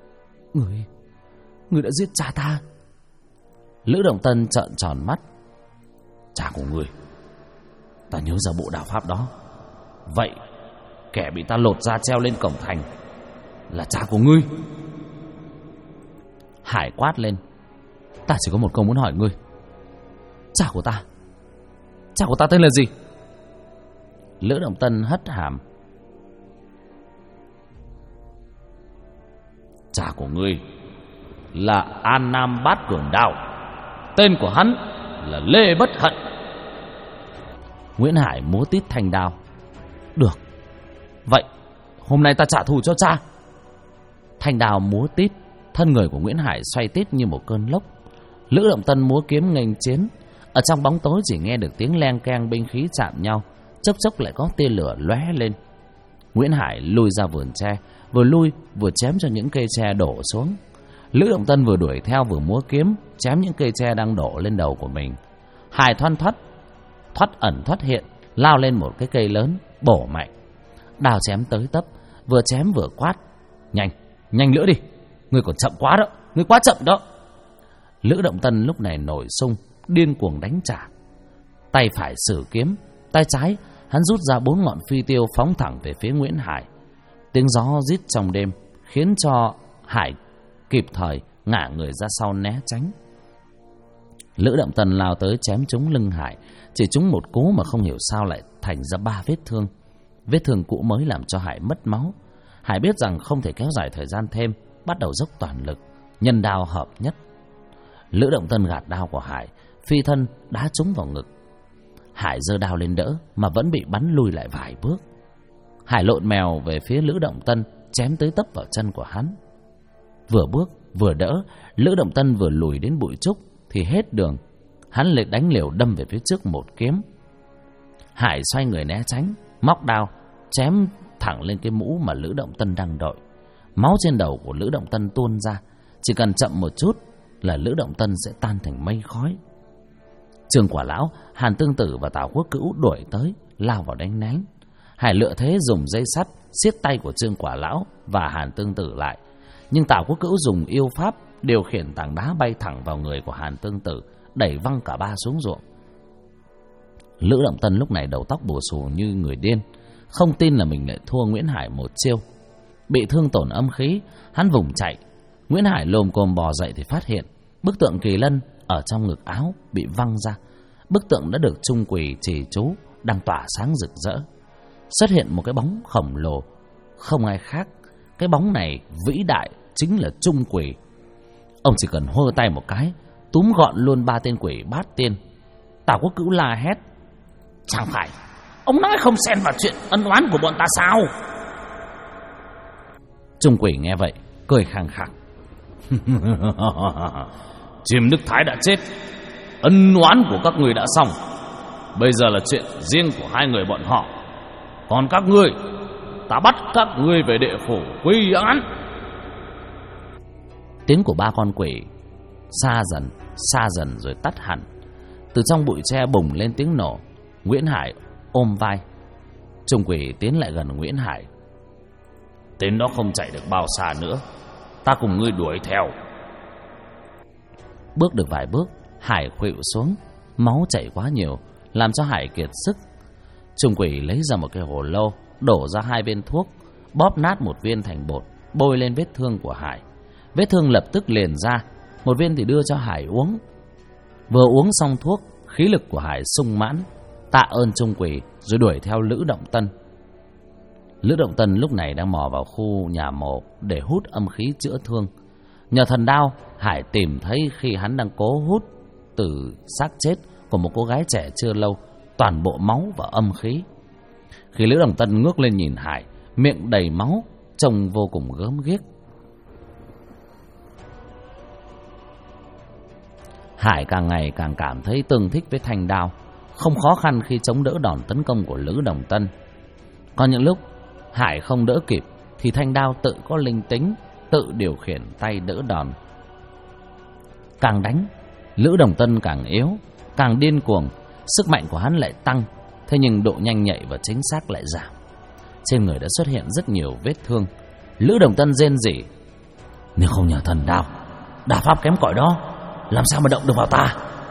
Ngươi đã giết cha ta. Lữ Động Tân trợn tròn mắt. Cha của ngươi? Ta nhớ ra bộ đao pháp đó. Vậy kẻ bị ta lột da treo lên cổng thành là cha của ngươi? Hải quát lên. Ta chỉ có một câu muốn hỏi ngươi. Cha của ta tên là gì? Lữ Động Tân hất hàm. Cha của ngươi là An Nam Bát Cường Đao. Tên của hắn là Lê Bất Hận. Nguyễn Hải múa tít thanh đao. Được, vậy hôm nay ta trả thù cho cha. Thanh đao múa tít, thân người của Nguyễn Hải xoay tít như một cơn lốc. Lữ Động Tân múa kiếm nghênh chiến. Ở trong bóng tối chỉ nghe được tiếng leng keng binh khí chạm nhau, chốc chốc lại có tia lửa lóe lên. Nguyễn Hải lùi ra vườn tre, vừa lui vừa chém cho những cây tre đổ xuống. Lữ Động Tân vừa đuổi theo vừa múa kiếm chém những cây tre đang đổ lên đầu của mình. Hải thoát ẩn thoát hiện, lao lên một cái cây lớn, bổ mạnh. Đao chém tới tấp, vừa chém vừa quát: Nhanh lửa đi, ngươi còn chậm quá đó, ngươi quá chậm đó. Lữ Động Tân lúc này nổi xung, điên cuồng đánh trả. Tay phải sử kiếm, tay trái hắn rút ra 4 ngọn phi tiêu phóng thẳng về phía Nguyễn Hải. Tiếng gió rít trong đêm khiến cho Hải kịp thời ngả người ra sau né tránh. Lữ Động Tân lao tới chém trúng lưng Hải, chỉ trúng một cú mà không hiểu sao lại thành ra 3 vết thương. Vết thương cũ mới làm cho Hải mất máu. Hải biết rằng không thể kéo dài thời gian thêm, bắt đầu dốc toàn lực, nhân đao hợp nhất. Lữ Động Tân gạt đao của Hải, phi thân đá trúng vào ngực. Hải giơ đao lên đỡ mà vẫn bị bắn lùi lại vài bước. Hải lộn mèo về phía Lữ Động Tân, chém tới tấp vào chân của hắn. Vừa bước vừa đỡ, Lữ Động Tân vừa lùi đến bụi trúc thì hết đường. Hắn lại đánh liều đâm về phía trước một kiếm. Hải xoay người né tránh, móc đao chém thẳng lên cái mũ mà Lữ Động Tân đang đội. Máu trên đầu của Lữ Động Tân tuôn ra, chỉ cần chậm một chút là Lữ Động Tân sẽ tan thành mây khói. Trương Quả Lão, Hàn Tương Tử và Tào Quốc Cữu đuổi tới, lao vào đánh nén. Hải lựa thế dùng dây sắt siết tay của Trương Quả Lão và Hàn Tương Tử lại, nhưng Tào Quốc Cữu dùng yêu pháp điều khiển tảng đá bay thẳng vào người của Hàn Tương Tử, đẩy văng cả ba xuống ruộng. Lữ Động Tân lúc này đầu tóc bù xù như người điên, không tin là mình lại thua Nguyễn Hải một chiêu. Bị thương tổn âm khí, hắn vùng chạy. Nguyễn Hải lồm cồm bò dậy thì phát hiện bức tượng Kỳ Lân ở trong ngực áo bị văng ra. Bức tượng đã được Trung Quỳ trì chú, đang tỏa sáng rực rỡ. Xuất hiện một cái bóng khổng lồ, không ai khác, cái bóng này vĩ đại chính là Trung Quỳ. Ông chỉ cần hơ tay một cái, túm gọn luôn 3 tên quỷ bát tiên. Tào Quốc Cữu la hét: Chẳng phải ông nói không xen vào chuyện ân oán của bọn ta sao? Trung Quỷ nghe vậy cười khằng khặc: Chiêm Đức Thái đã chết, ân oán của các người đã xong, bây giờ là chuyện riêng của hai người bọn họ. Còn các ngươi, ta bắt các ngươi về địa phủ quy án. Tiếng của ba con quỷ xa dần rồi tắt hẳn. Từ trong bụi tre bùng lên tiếng nổ. Nguyễn Hải ôm vai. Trung quỷ tiến lại gần Nguyễn Hải. Tên đó không chạy được bao xa nữa, ta cùng ngươi đuổi theo. Bước được vài bước, Hải khuỵu xuống, máu chảy quá nhiều, làm cho Hải kiệt sức. Trung quỷ lấy ra một cái hồ lô, đổ ra 2 viên thuốc, bóp nát một viên thành bột, bôi lên vết thương của Hải. Vết thương lập tức liền ra, một viên thì đưa cho Hải uống. Vừa uống xong thuốc, khí lực của Hải sung mãn, tạ ơn Trung quỷ rồi đuổi theo Lữ Động Tân. Lữ Động Tân lúc này đang mò vào khu nhà mộ để hút âm khí chữa thương. Nhờ thần đao, Hải tìm thấy khi hắn đang cố hút từ xác chết của một cô gái trẻ chưa lâu toàn bộ máu và âm khí. Khi Lữ Động Tân ngước lên nhìn Hải, miệng đầy máu, trông vô cùng gớm ghiếc. Hải càng ngày càng cảm thấy tương thích với thanh đao, không khó khăn khi chống đỡ đòn tấn công của Lữ Đồng Tân. Có những lúc Hải không đỡ kịp thì thanh đao tự có linh tính, tự điều khiển tay đỡ đòn. Càng đánh, Lữ Đồng Tân càng yếu, càng điên cuồng, sức mạnh của hắn lại tăng, thế nhưng độ nhanh nhạy và chính xác lại giảm. Trên người đã xuất hiện rất nhiều vết thương. Lữ Đồng Tân rên rỉ: nếu không nhờ thần đao, đả pháp kém cỏi đó, làm sao mà động được vào ta?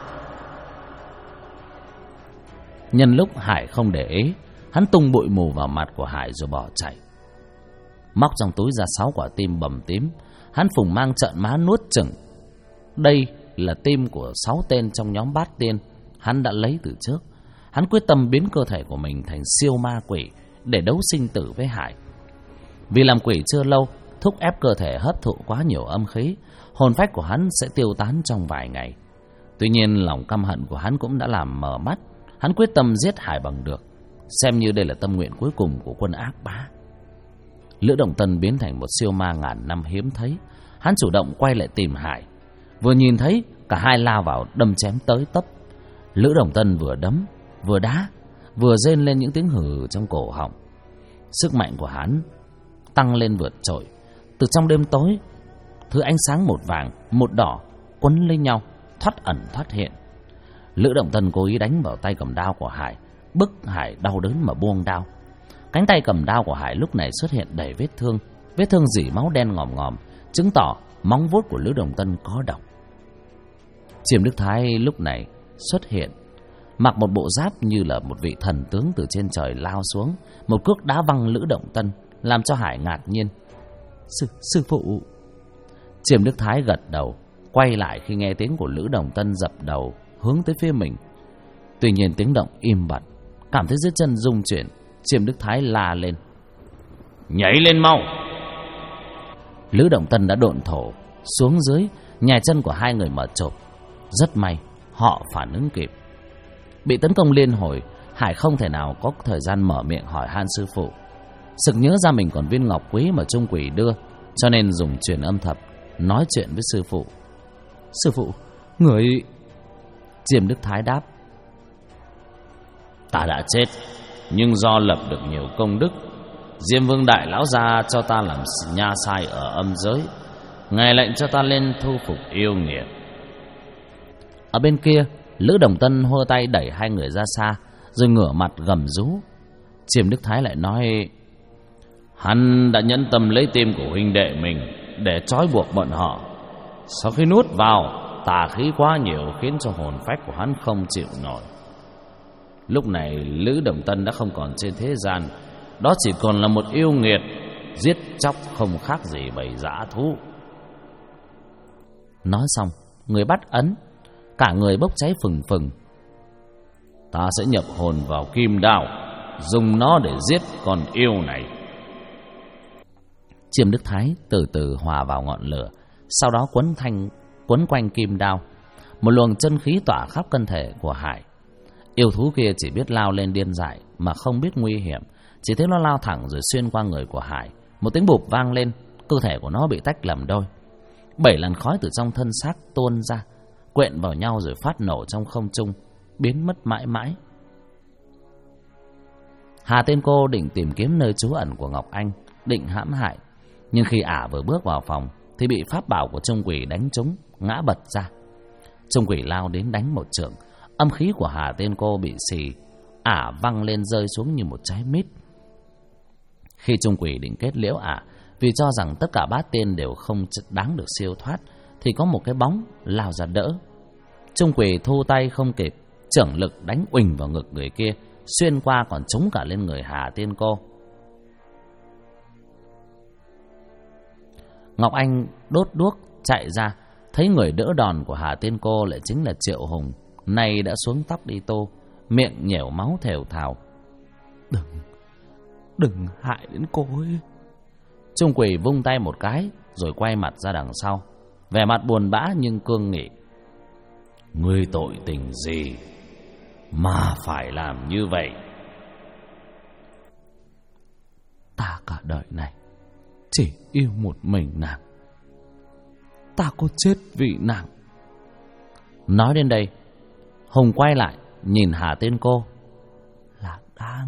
Nhân lúc Hải không để ý, hắn tung bụi mù vào mặt của Hải rồi bỏ chạy. Móc trong túi ra 6 quả tim bầm tím, hắn phùng mang trợn má nuốt chửng. Đây là tim của 6 tên trong nhóm Bát Tiên, hắn đã lấy từ trước. Hắn quyết tâm biến cơ thể của mình thành siêu ma quỷ để đấu sinh tử với Hải. Vì làm quỷ chưa lâu, thúc ép cơ thể hấp thụ quá nhiều âm khí, hồn phách của hắn sẽ tiêu tán trong vài ngày. Tuy nhiên lòng căm hận của hắn cũng đã làm mờ mắt. Hắn quyết tâm giết Hải bằng được, xem như đây là tâm nguyện cuối cùng của quân ác bá. Lữ Đồng Tân biến thành một siêu ma ngàn năm hiếm thấy. Hắn chủ động quay lại tìm Hải. Vừa nhìn thấy, cả hai lao vào đâm chém tới tấp. Lữ Đồng Tân vừa đấm, vừa đá, vừa rên lên những tiếng hừ trong cổ họng. Sức mạnh của hắn tăng lên vượt trội. Từ trong đêm tối, thứ ánh sáng một vàng, một đỏ quấn lấy nhau, thoát ẩn thoát hiện. Lữ Động Tân cố ý đánh vào tay cầm đao của Hải, bức Hải đau đớn mà buông đao. Cánh tay cầm đao của Hải lúc này xuất hiện đầy vết thương rỉ máu đen ngòm ngòm, chứng tỏ móng vuốt của Lữ Đồng Tân có độc. Chiêm Đức Thái lúc này xuất hiện, mặc một bộ giáp như là một vị thần tướng từ trên trời lao xuống, một cước đá văng Lữ Động Tân, làm cho Hải ngạc nhiên. Sư phụ. Chiêm Đức Thái gật đầu, quay lại khi nghe tiếng của Lữ Đồng Tân dập đầu hướng tới phía mình. Tuy nhiên tiếng động im bặt, cảm thấy dưới chân rung chuyển. Chiêm Đức Thái la lên: nhảy lên mau! Lữ Động Tân đã độn thổ xuống dưới, nhè chân của hai người mở chộp. Rất may họ phản ứng kịp. Bị tấn công liên hồi, Hải không thể nào có thời gian mở miệng hỏi han sư phụ. Sực nhớ ra mình còn viên ngọc quý mà Trung quỷ đưa, cho nên dùng truyền âm thập nói chuyện với sư phụ. Sư phụ, người... Chiêm Đức Thái đáp: ta đã chết, nhưng do lập được nhiều công đức, Diêm Vương Đại Lão gia cho ta làm nha sai ở âm giới. Ngài lệnh cho ta lên thu phục yêu nghiệt. Ở bên kia, Lữ Đồng Tân hô tay đẩy hai người ra xa, rồi ngửa mặt gầm rú. Chiêm Đức Thái lại nói: hắn đã nhẫn tâm lấy tim của huynh đệ mình để trói buộc bọn họ. Sau khi nuốt vào, tà khí quá nhiều khiến cho hồn phách của hắn không chịu nổi. Lúc này Lữ Đồng Tân đã không còn trên thế gian, đó chỉ còn là một yêu nghiệt, giết chóc không khác gì bầy dã thú. Nói xong, người bắt ấn, cả người bốc cháy phừng phừng. Ta sẽ nhập hồn vào kim đao, dùng nó để giết con yêu này. Chiêm Đức Thái từ từ hòa vào ngọn lửa, sau đó quấn quanh kim đao. Một luồng chân khí tỏa khắp thân thể của Hải. Yêu thú kia chỉ biết lao lên điên dại mà không biết nguy hiểm, chỉ thấy nó lao thẳng rồi xuyên qua người của Hải. Một tiếng bụp vang lên, cơ thể của nó bị tách làm đôi. 7 làn khói từ trong thân xác tuôn ra, quện vào nhau rồi phát nổ trong không trung, biến mất mãi mãi. Hà Tiên Cô định tìm kiếm nơi trú ẩn của Ngọc Anh, định hãm hại, nhưng khi ả vừa bước vào phòng thì bị pháp bảo của Trung Quỷ đánh trúng, ngã bật ra. Trung Quỷ lao đến đánh một chưởng, âm khí của Hà Tiên Cô bị xì ả văng lên rơi xuống như một trái mít. Khi Trung Quỷ định kết liễu ả, vì cho rằng tất cả bát tiên đều không đáng được siêu thoát, thì có một cái bóng lao ra đỡ. Trung Quỷ thu tay không kịp, chưởng lực đánh uỳnh vào ngực người kia, xuyên qua còn trúng cả lên người Hà Tiên Cô. Ngọc Anh đốt đuốc chạy ra, thấy người đỡ đòn của Hà Tiên Cô lại chính là Triệu Hùng, nay đã xuống tóc đi tô, miệng nhẻo máu thều thào. Đừng hại đến cô ấy. Trung Quỷ vung tay một cái rồi quay mặt ra đằng sau, vẻ mặt buồn bã nhưng cương nghị. Ngươi tội tình gì mà phải làm như vậy? Ta cả đời này chỉ yêu một mình nàng, ta có chết vì nàng. Nói đến đây, Hùng quay lại nhìn Hà Tiên Cô. Là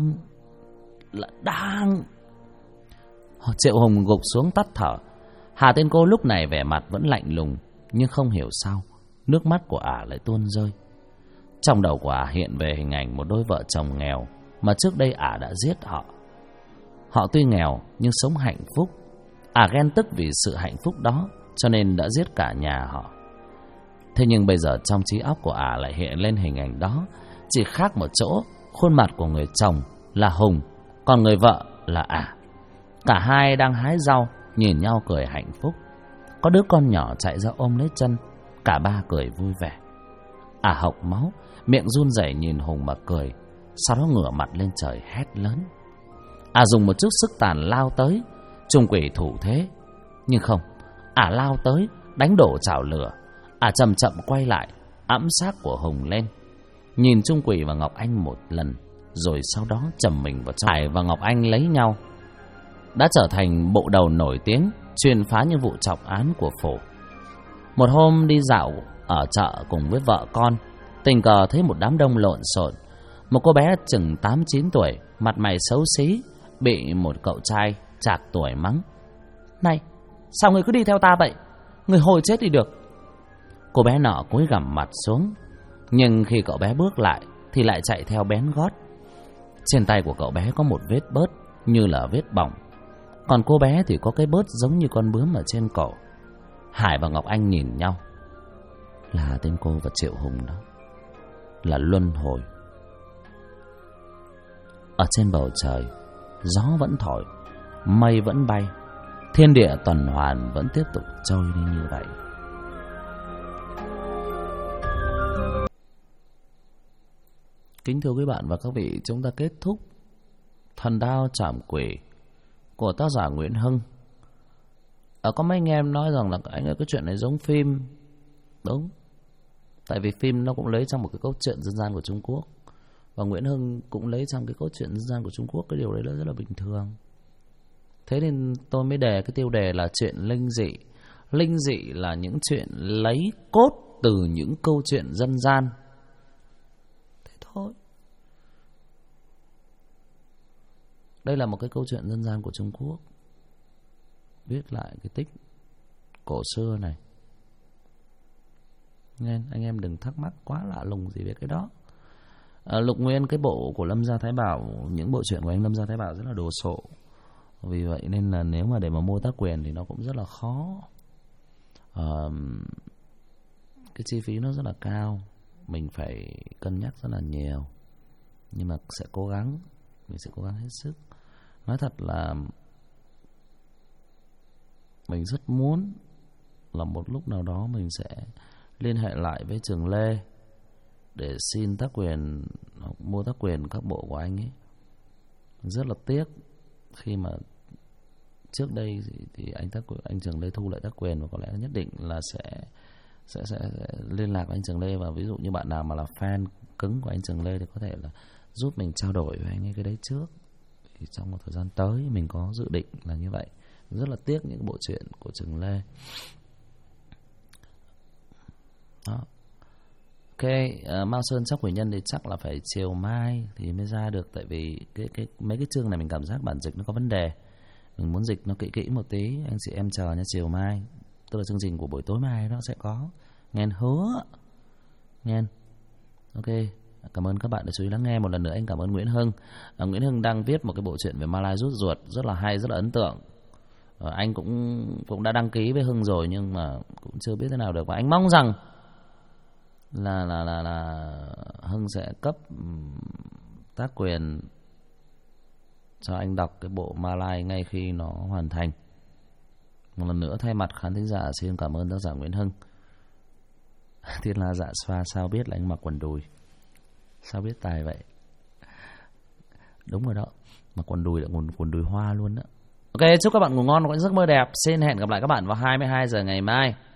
đáng. Triệu Hùng gục xuống tắt thở. Hà Tiên Cô lúc này vẻ mặt vẫn lạnh lùng, nhưng không hiểu sao nước mắt của ả lại tuôn rơi. Trong đầu của ả hiện về hình ảnh một đôi vợ chồng nghèo mà trước đây ả đã giết họ. Họ tuy nghèo nhưng sống hạnh phúc. Ả ghen tức vì sự hạnh phúc đó, cho nên đã giết cả nhà họ. Thế nhưng bây giờ trong trí óc của ả lại hiện lên hình ảnh đó, chỉ khác một chỗ, khuôn mặt của người chồng là Hùng, còn người vợ là ả. Cả hai đang hái rau, nhìn nhau cười hạnh phúc. Có đứa con nhỏ chạy ra ôm lấy chân, cả ba cười vui vẻ. Ả hộc máu, miệng run rẩy nhìn Hùng mà cười, sau đó ngửa mặt lên trời hét lớn. Ả dùng một chút sức tàn lao tới. Trung Quỷ thủ thế, nhưng không, ả lao tới đánh đổ chảo lửa. Ả chậm chậm quay lại, ẵm xác của Hùng lên, nhìn Trung Quỷ và Ngọc Anh một lần, rồi sau đó chầm mình vào trong. Hải và Ngọc Anh lấy nhau, đã trở thành bộ đầu nổi tiếng chuyên phá những vụ trọng án của phủ. Một hôm đi dạo ở chợ cùng với vợ con, tình cờ thấy một đám đông lộn xộn. Một cô bé chừng 8-9 tuổi, mặt mày xấu xí, bị một cậu trai chạc tuổi mắng. Này, sao người cứ đi theo ta vậy? Người hồi chết đi được. Cô bé nọ cúi gằm mặt xuống, nhưng khi cậu bé bước lại thì lại chạy theo bén gót. Trên tay của cậu bé có một vết bớt như là vết bỏng, còn cô bé thì có cái bớt giống như con bướm ở trên cổ. Hải và Ngọc Anh nhìn nhau. Là tên cô và Triệu Hùng đó, là luân hồi. Ở trên bầu trời, gió vẫn thổi, mây vẫn bay, thiên địa tuần hoàn vẫn tiếp tục trôi đi như vậy. Kính thưa quý bạn và các vị, chúng ta kết thúc Thần Đao Trảm Quỷ của tác giả Nguyễn Hưng. Có mấy anh em nói rằng là anh ơi, cái chuyện này giống phim. Đúng, tại vì phim nó cũng lấy trong một cái câu chuyện dân gian của Trung Quốc, và Nguyễn Hưng cũng lấy trong cái câu chuyện dân gian của Trung Quốc. Cái điều đấy là rất là bình thường. Thế nên tôi mới đề cái tiêu đề là chuyện linh dị. Linh dị là những chuyện lấy cốt từ những câu chuyện dân gian. Thế thôi. Đây là một cái câu chuyện dân gian của Trung Quốc, viết lại cái tích cổ xưa này. Nên anh em đừng thắc mắc quá lạ lùng gì về cái đó. Lục Nguyên, cái bộ của Lâm Gia Thái Bảo, những bộ truyện của anh Lâm Gia Thái Bảo rất là đồ sộ. Vì vậy nên là nếu mà để mà mua tác quyền thì nó cũng rất là khó. Cái chi phí nó rất là cao, mình phải cân nhắc rất là nhiều. Nhưng mà sẽ cố gắng, mình sẽ cố gắng hết sức. Nói thật là mình rất muốn là một lúc nào đó mình sẽ liên hệ lại với Trường Lê để xin tác quyền, mua tác quyền các bộ của anh ấy. Rất là tiếc khi mà trước đây thì anh Trường Lê thu lại tác quyền, và có lẽ nhất định là sẽ liên lạc với anh Trường Lê, và ví dụ như bạn nào mà là fan cứng của anh Trường Lê thì có thể là giúp mình trao đổi với anh ấy cái đấy trước. Thì trong một thời gian tới mình có dự định là như vậy. Rất là tiếc những bộ truyện của Trường Lê. Đó. Ok, Mao Sơn Sắc Quỷ Nhân thì chắc là phải chiều mai thì mới ra được, tại vì mấy cái chương này mình cảm giác bản dịch nó có vấn đề. Mình muốn dịch nó kỹ một tí, anh chị em chờ nha, chiều mai tức là chương trình của buổi tối mai nó sẽ có. Nghe hứa. Nghe. Ok. Cảm ơn các bạn đã chú ý lắng nghe. Một lần nữa anh cảm ơn Nguyễn Hưng. Nguyễn Hưng đang viết một cái bộ truyện về Malai rút ruột rất là hay, rất là ấn tượng. Anh cũng đã đăng ký với Hưng rồi nhưng mà cũng chưa biết thế nào được, và anh mong rằng là Hưng sẽ cấp tác quyền cho anh đọc cái bộ Malai ngay khi nó hoàn thành. Một lần nữa thay mặt khán thính giả xin cảm ơn tác giả Nguyễn Hưng. Thiên La Dạ Xoa sao biết là anh mặc quần đùi? Sao biết tài vậy? Đúng rồi đó, mặc quần đùi là quần đùi hoa luôn đó. Ok, chúc các bạn ngủ ngon và có giấc mơ đẹp. Xin hẹn gặp lại các bạn vào 22 giờ ngày mai.